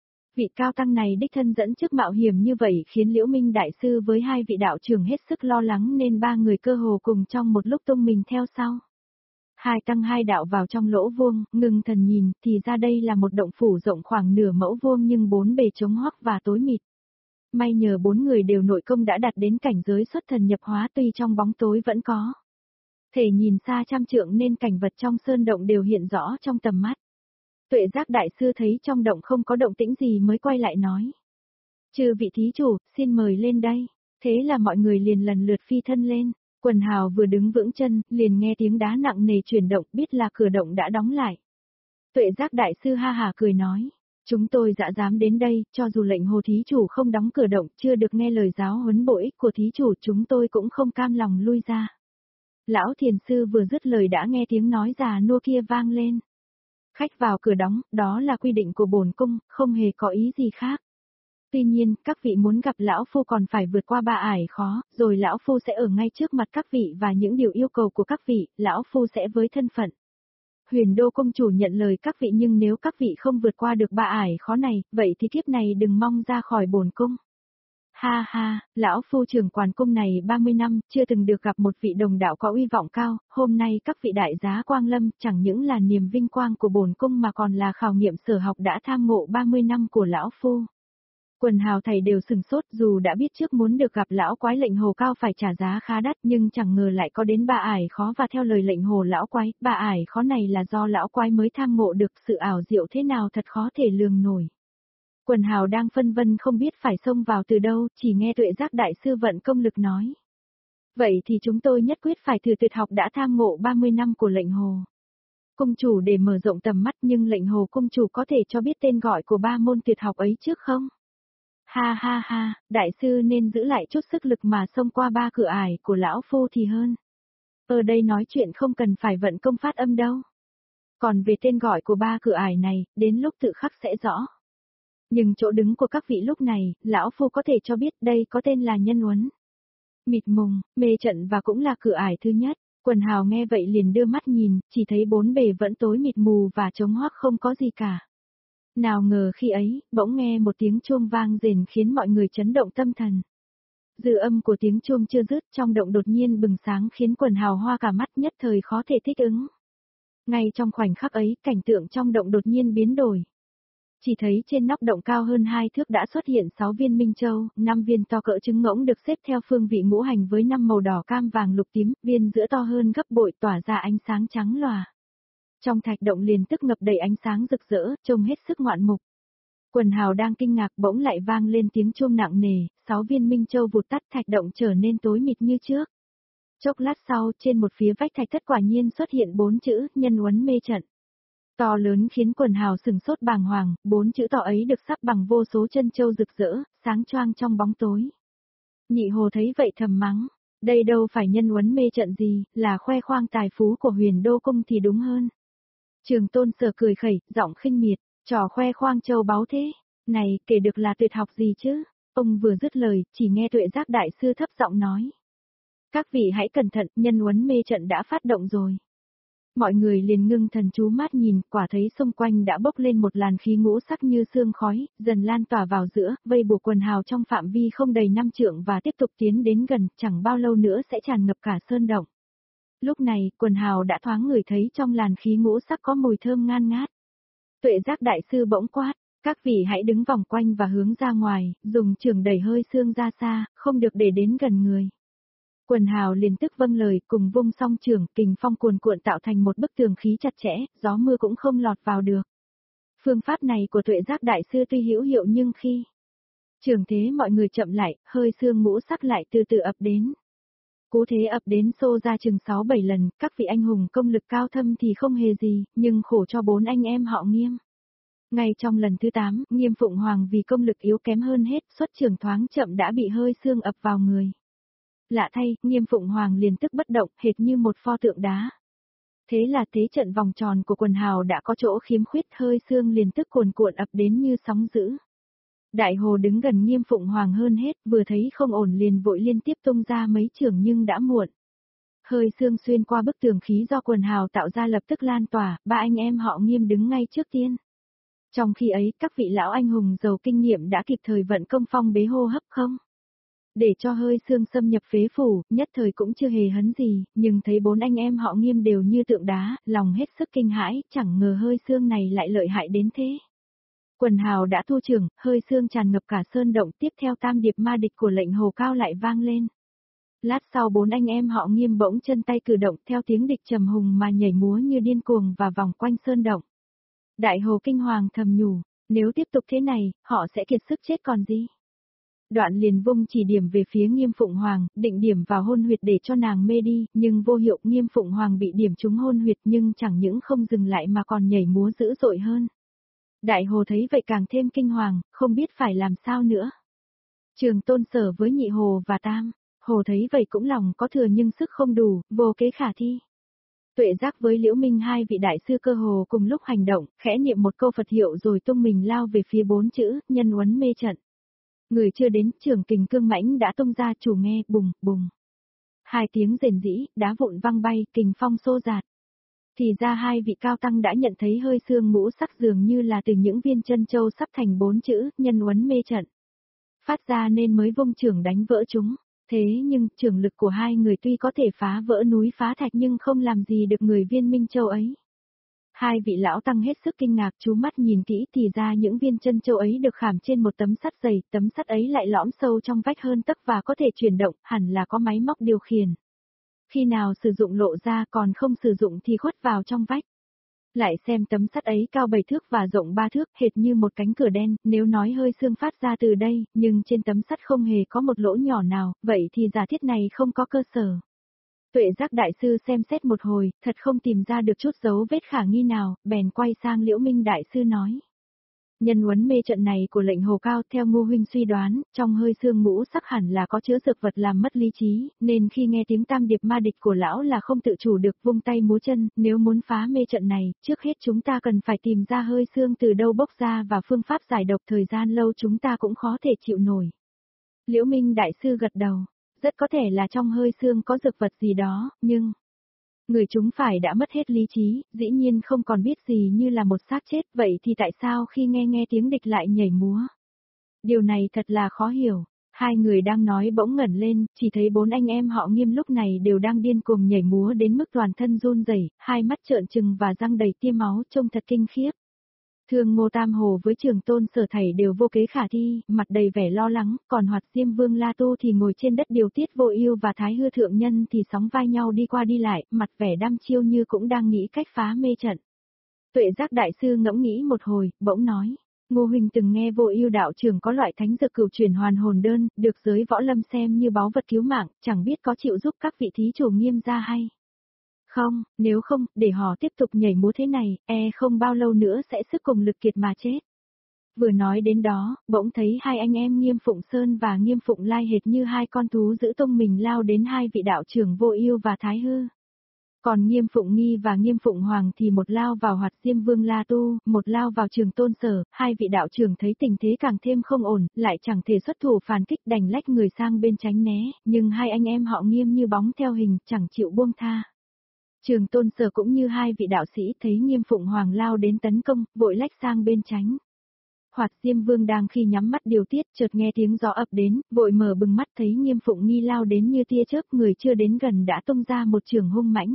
Vị cao tăng này đích thân dẫn trước mạo hiểm như vậy khiến Liễu Minh đại sư với 2 vị đạo trưởng hết sức lo lắng nên 3 người cơ hồ cùng trong một lúc tung mình theo sau. 2 tăng 2 đạo vào trong lỗ vuông, ngừng thần nhìn, thì ra đây là một động phủ rộng khoảng nửa mẫu vuông nhưng 4 bề trống hoắc và tối mịt. May nhờ 4 người đều nội công đã đạt đến cảnh giới xuất thần nhập hóa, tuy trong bóng tối vẫn có thể nhìn xa trăm trượng nên cảnh vật trong sơn động đều hiện rõ trong tầm mắt. Tuệ Giác đại sư thấy trong động không có động tĩnh gì mới quay lại nói. Chư vị thí chủ, xin mời lên đây. Thế là mọi người liền lần lượt phi thân lên. Quần hào vừa đứng vững chân, liền nghe tiếng đá nặng nề chuyển động, biết là cửa động đã đóng lại. Tuệ Giác đại sư ha hả cười nói. Chúng tôi dạ dám đến đây, cho dù lệnh hồ thí chủ không đóng cửa động, chưa được nghe lời giáo huấn bổ ích của thí chủ, chúng tôi cũng không cam lòng lui ra. Lão thiền sư vừa dứt lời đã nghe tiếng nói già nua kia vang lên. Khách vào cửa đóng, đó là quy định của bổn cung, không hề có ý gì khác. Tuy nhiên, các vị muốn gặp lão phu còn phải vượt qua 3 ải khó, rồi lão phu sẽ ở ngay trước mặt các vị và những điều yêu cầu của các vị, lão phu sẽ với thân phận Huyền Đô Cung chủ nhận lời các vị, nhưng nếu các vị không vượt qua được 3 ải khó này, vậy thì kiếp này đừng mong ra khỏi bổn cung. Ha ha, lão phu trưởng quản cung này 30 năm, chưa từng được gặp một vị đồng đạo có uy vọng cao, hôm nay các vị đại giá quang lâm chẳng những là niềm vinh quang của bổn cung mà còn là khảo nghiệm sở học đã tham ngộ 30 năm của lão phu. Quần hào thầy đều sừng sốt, dù đã biết trước muốn được gặp lão quái lệnh hồ cao phải trả giá khá đắt nhưng chẳng ngờ lại có đến 3 ải khó, và theo lời lệnh hồ lão quái, 3 ải khó này là do lão quái mới tham ngộ được, sự ảo diệu thế nào thật khó thể lường nổi. Quần hào đang phân vân không biết phải xông vào từ đâu, chỉ nghe Tuệ Giác đại sư vận công lực nói. Vậy thì chúng tôi nhất quyết phải thử tuyệt học đã tham ngộ 30 năm của lệnh hồ cung chủ để mở rộng tầm mắt, nhưng lệnh hồ cung chủ có thể cho biết tên gọi của 3 môn tuyệt học ấy trước không? Ha ha ha, đại sư nên giữ lại chút sức lực mà xông qua 3 cửa ải của lão phu thì hơn. Ở đây nói chuyện không cần phải vận công phát âm đâu. Còn về tên gọi của 3 cửa ải này, đến lúc tự khắc sẽ rõ. Nhưng chỗ đứng của các vị lúc này, lão phu có thể cho biết đây có tên là Nhân Uấn, Mịt Mùng, Mê Trận và cũng là cửa ải thứ nhất. Quần hào nghe vậy liền đưa mắt nhìn, chỉ thấy 4 bề vẫn tối mịt mù và trống hoác không có gì cả. Nào ngờ khi ấy, bỗng nghe một tiếng chuông vang rền khiến mọi người chấn động tâm thần. Dư âm của tiếng chuông chưa dứt, trong động đột nhiên bừng sáng khiến quần hào hoa cả mắt, nhất thời khó thể thích ứng. Ngay trong khoảnh khắc ấy, cảnh tượng trong động đột nhiên biến đổi. Chỉ thấy trên nóc động cao hơn 2 thước đã xuất hiện 6 viên minh châu, 5 viên to cỡ trứng ngỗng được xếp theo phương vị ngũ hành với 5 màu đỏ cam vàng lục tím, viên giữa to hơn gấp bội tỏa ra ánh sáng trắng lòa. Trong thạch động liền tức ngập đầy ánh sáng rực rỡ, trông hết sức ngoạn mục. Quần hào đang kinh ngạc bỗng lại vang lên tiếng chuông nặng nề, 6 viên minh châu vụt tắt, thạch động trở nên tối mịt như trước. Chốc lát sau, trên một phía vách thạch thất quả nhiên xuất hiện 4 chữ, Nhân Uấn Mê Trận. To lớn khiến quần hào sừng sốt bàng hoàng, 4 chữ to ấy được sắp bằng vô số chân châu rực rỡ, sáng choang trong bóng tối. Nhị hồ thấy vậy thầm mắng, đây đâu phải Nhân Uấn Mê Trận gì, là khoe khoang tài phú của Huyền Đô Cung thì đúng hơn. Trường Tôn Sở cười khẩy, giọng khinh miệt, trò khoe khoang châu báu thế, này kể được là tuyệt học gì chứ? Ông vừa dứt lời, chỉ nghe Tuệ Giác đại sư thấp giọng nói. Các vị hãy cẩn thận, Nhân Uấn Mê Trận đã phát động rồi. Mọi người liền ngưng thần chú mắt nhìn, quả thấy xung quanh đã bốc lên một làn khí ngũ sắc như sương khói, dần lan tỏa vào giữa, vây buộc quần hào trong phạm vi không đầy 5 trượng và tiếp tục tiến đến gần, chẳng bao lâu nữa sẽ tràn ngập cả sơn động. Lúc này, quần hào đã thoáng ngửi thấy trong làn khí ngũ sắc có mùi thơm ngan ngát. Tuệ Giác đại sư bỗng quát, các vị hãy đứng vòng quanh và hướng ra ngoài, dùng chưởng đẩy hơi xương ra xa, không được để đến gần người. Quần hào liền tức vâng lời, cùng vung song chưởng, kình phong cuồn cuộn tạo thành một bức tường khí chặt chẽ, gió mưa cũng không lọt vào được. Phương pháp này của Tuệ Giác đại sư tuy hữu hiệu nhưng khi chưởng thế mọi người chậm lại, hơi xương ngũ sắc lại từ từ ập đến. Cú thế ập đến xô ra chừng 6-7 lần, các vị anh hùng công lực cao thâm thì không hề gì, nhưng khổ cho 4 anh em họ Nghiêm. Ngay trong lần thứ 8, Nghiêm Phụng Hoàng vì công lực yếu kém hơn hết, xuất chưởng thoáng chậm đã bị hơi xương ập vào người. Lạ thay, Nghiêm Phụng Hoàng liền tức bất động, hệt như một pho tượng đá. Thế là thế trận vòng tròn của quần hào đã có chỗ khiếm khuyết, hơi xương liền tức cuồn cuộn ập đến như sóng dữ. Đại Hồ đứng gần Nghiêm Phụng Hoàng hơn hết, vừa thấy không ổn liền vội liên tiếp tung ra mấy chưởng nhưng đã muộn. Hơi xương xuyên qua bức tường khí do quần hào tạo ra lập tức lan tỏa, 3 anh em họ Nghiêm đứng ngay trước tiên. Trong khi ấy, các vị lão anh hùng giàu kinh nghiệm đã kịp thời vận công phong bế hô hấp không? Để cho hơi xương xâm nhập phế phủ, nhất thời cũng chưa hề hấn gì, nhưng thấy 4 anh em họ Nghiêm đều như tượng đá, lòng hết sức kinh hãi, chẳng ngờ hơi xương này lại lợi hại đến thế. Quần hào đã thu chưởng, hơi xương tràn ngập cả sơn động, tiếp theo tam điệp ma địch của lệnh Hồ Cao lại vang lên. Lát sau 4 anh em họ Nghiêm bỗng chân tay cử động theo tiếng địch trầm hùng mà nhảy múa như điên cuồng và vòng quanh sơn động. Đại Hồ kinh hoàng thầm nhủ, nếu tiếp tục thế này, họ sẽ kiệt sức chết còn gì. Đoạn liền vung chỉ điểm về phía Nghiêm Phụng Hoàng, định điểm vào hôn huyệt để cho nàng mê đi, nhưng vô hiệu. Nghiêm Phụng Hoàng bị điểm trúng hôn huyệt nhưng chẳng những không dừng lại mà còn nhảy múa dữ dội hơn. Đại Hồ thấy vậy càng thêm kinh hoàng, không biết phải làm sao nữa. Trường Tôn Sở với Nhị Hồ và Tam Hồ thấy vậy cũng lòng có thừa nhưng sức không đủ, vô kế khả thi. Tuệ Giác với Liễu Minh, hai vị đại sư cơ hồ cùng lúc hành động, khẽ niệm một câu Phật hiệu rồi tung mình lao về phía 4 chữ, nhân uấn mê trận. Người chưa đến, trường kình cương mãnh đã tung ra, chủ nghe, bùng, bùng. 2 tiếng rền rĩ, đá vụn văng bay, kình phong xô dạt. Thì ra hai vị cao tăng đã nhận thấy hơi xương ngũ sắc dường như là từ những viên chân châu sắp thành 4 chữ, nhân uấn mê trận. Phát ra nên mới vung chưởng đánh vỡ chúng. Thế nhưng, chưởng lực của hai người tuy có thể phá vỡ núi phá thạch nhưng không làm gì được người viên Minh Châu ấy. Hai vị lão tăng hết sức kinh ngạc, chú mắt nhìn kỹ thì ra những viên chân châu ấy được khảm trên một tấm sắt dày, tấm sắt ấy lại lõm sâu trong vách hơn tấc và có thể chuyển động, hẳn là có máy móc điều khiển. Khi nào sử dụng lộ ra, còn không sử dụng thì khuất vào trong vách. Lại xem tấm sắt ấy cao 7 thước và rộng 3 thước, hệt như một cánh cửa đen, nếu nói hơi xương phát ra từ đây, nhưng trên tấm sắt không hề có một lỗ nhỏ nào, vậy thì giả thiết này không có cơ sở. Tuệ Giác đại sư xem xét một hồi, thật không tìm ra được chút dấu vết khả nghi nào, bèn quay sang Liễu Minh đại sư nói. Nhân uấn mê trận này của lệnh Hồ Cao theo Ngô huynh suy đoán, trong hơi xương ngũ sắc hẳn là có chứa dược vật làm mất lý trí, nên khi nghe tiếng tam điệp ma địch của lão là không tự chủ được vung tay múa chân, nếu muốn phá mê trận này, trước hết chúng ta cần phải tìm ra hơi xương từ đâu bốc ra và phương pháp giải độc, thời gian lâu chúng ta cũng khó thể chịu nổi. Liễu Minh đại sư gật đầu, rất có thể là trong hơi xương có dược vật gì đó, nhưng người chúng phải đã mất hết lý trí, dĩ nhiên không còn biết gì như là một xác chết, vậy thì tại sao khi nghe tiếng địch lại nhảy múa? Điều này thật là khó hiểu. Hai người đang nói bỗng ngẩn lên, chỉ thấy 4 anh em họ Nghiêm lúc này đều đang điên cuồng nhảy múa đến mức toàn thân run rẩy, hai mắt trợn trừng và răng đầy tia máu, trông thật kinh khiếp. Thương Ngô Tam Hồ với Trường Tôn Sở thảy đều vô kế khả thi, mặt đầy vẻ lo lắng, còn Hoạt Diêm Vương La Tu thì ngồi trên đất điều tiết Vô Ưu và Thái Hư thượng nhân thì sóng vai nhau đi qua đi lại, mặt vẻ đăm chiêu như cũng đang nghĩ cách phá mê trận. Tuệ Giác đại sư ngẫm nghĩ một hồi, bỗng nói: "Ngô huynh từng nghe Vô Ưu đạo trưởng có loại thánh dược cửu chuyển hoàn hồn đơn, được giới võ lâm xem như báu vật cứu mạng, chẳng biết có chịu giúp các vị thí chủ Nghiêm gia hay?" Không, nếu không, để họ tiếp tục nhảy múa thế này, không bao lâu nữa sẽ sức cùng lực kiệt mà chết. Vừa nói đến đó, bỗng thấy hai anh em Nghiêm Phụng Sơn và Nghiêm Phụng Lai hệt như hai con thú dữ tung mình lao đến hai vị đạo trưởng Vô Ưu và Thái Hư. Còn Nghiêm Phụng Nghi và Nghiêm Phụng Hoàng thì một lao vào Hoạt Diêm Vương La Tu, một lao vào Trường Tôn Sở, hai vị đạo trưởng thấy tình thế càng thêm không ổn, lại chẳng thể xuất thủ phản kích, đành lách người sang bên tránh né, nhưng hai anh em họ Nghiêm như bóng theo hình, chẳng chịu buông tha. Trường Tôn Sở cũng như hai vị đạo sĩ thấy Nghiêm Phụng Hoàng lao đến tấn công, vội lách sang bên tránh. Hoạt Diêm Vương đang khi nhắm mắt điều tiết, chợt nghe tiếng gió ập đến, vội mở bừng mắt thấy Nghiêm Phụng Nghi lao đến như tia chớp, người chưa đến gần đã tung ra một chưởng hung mãnh.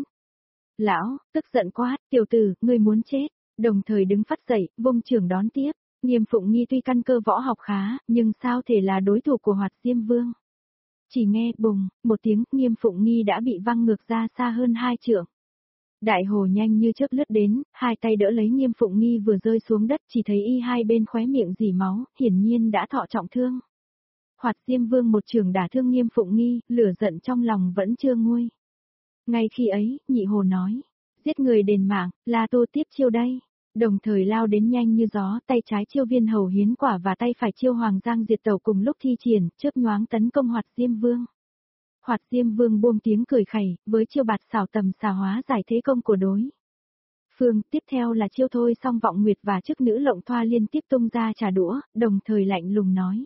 Lão, tức giận quát, tiểu tử, ngươi muốn chết, đồng thời đứng phắt dậy, vung chưởng đón tiếp. Nghiêm Phụng Nghi tuy căn cơ võ học khá, nhưng sao thể là đối thủ của Hoạt Diêm Vương. Chỉ nghe bùng, một tiếng, Nghiêm Phụng Nghi đã bị văng ngược ra xa hơn 2 trượng. Đại Hồ nhanh như chớp lướt đến, hai tay đỡ lấy Nghiêm Phụng Nghi vừa rơi xuống đất, chỉ thấy y hai bên khóe miệng rỉ máu, hiển nhiên đã thọ trọng thương. Hoạt Diêm Vương một trường đả thương Nghiêm Phụng Nghi, lửa giận trong lòng vẫn chưa nguôi. Ngay khi ấy, Nhị Hồ nói, giết người đền mạng, La Tô tiếp chiêu đây. Đồng thời lao đến nhanh như gió, tay trái chiêu Viên Hầu Hiến Quả và tay phải chiêu Hoàng Giang Diệt Tẩu cùng lúc thi triển, chớp nhoáng tấn công Hoạt Diêm Vương. Hoạt Diêm Vương buông tiếng cười khẩy, với chiêu bạt xảo tầm xà hóa giải thế công của đối phương. Tiếp theo là chiêu Thôi Song Vọng Nguyệt và chức nữ Lộng Thoa liên tiếp tung ra trả đũa, đồng thời lạnh lùng nói.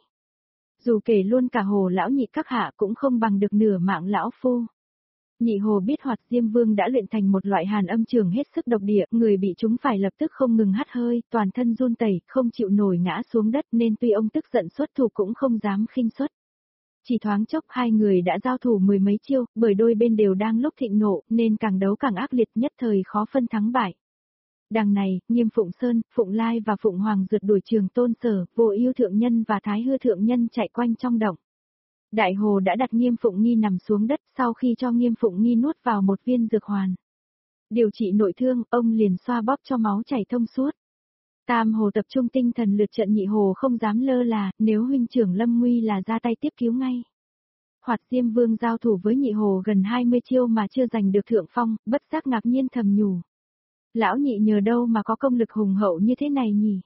Dù kể luôn cả Hồ lão nhị các hạ cũng không bằng được nửa mạng lão phu. Nhị Hồ biết Hoạt Diêm Vương đã luyện thành một loại hàn âm trường hết sức độc địa, người bị chúng phải lập tức không ngừng hắt hơi, toàn thân run tẩy, không chịu nổi ngã xuống đất nên tuy ông tức giận xuất thủ cũng không dám khinh suất. Chỉ thoáng chốc hai người đã giao thủ mười mấy chiêu, bởi đôi bên đều đang lúc thịnh nộ nên càng đấu càng ác liệt, nhất thời khó phân thắng bại. Đằng này, Nghiêm Phụng Sơn, Phụng Lai và Phụng Hoàng rượt đuổi Trường Tôn Sở, Vô Ưu thượng nhân và Thái Hư thượng nhân chạy quanh trong động. Đại Hồ đã đặt Nghiêm Phụng Nghi nằm xuống đất, sau khi cho Nghiêm Phụng Nghi nuốt vào một viên dược hoàn. Điều trị nội thương, ông liền xoa bóp cho máu chảy thông suốt. Tam Hồ tập trung tinh thần lượt trận, Nhị Hồ không dám lơ là, nếu huynh trưởng lâm nguy là ra tay tiếp cứu ngay. Hoạt Diêm Vương giao thủ với Nhị Hồ gần 20 chiêu mà chưa giành được thượng phong, bất giác ngạc nhiên thầm nhủ. Lão nhị nhờ đâu mà có công lực hùng hậu như thế này nhỉ?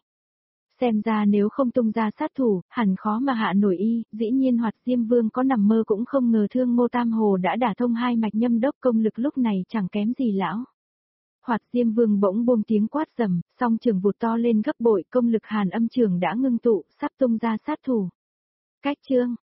Xem ra nếu không tung ra sát thủ, hẳn khó mà hạ nổi y, dĩ nhiên Hoạt Diêm Vương có nằm mơ cũng không ngờ Thương Ngô Tam Hồ đã đả thông hai mạch nhâm đốc, công lực lúc này chẳng kém gì lão. Hoạt Diêm Vương bỗng buông tiếng quát rầm, song trường vụt to lên gấp bội, công lực hàn âm trường đã ngưng tụ, sắp tung ra sát thủ. Cách chương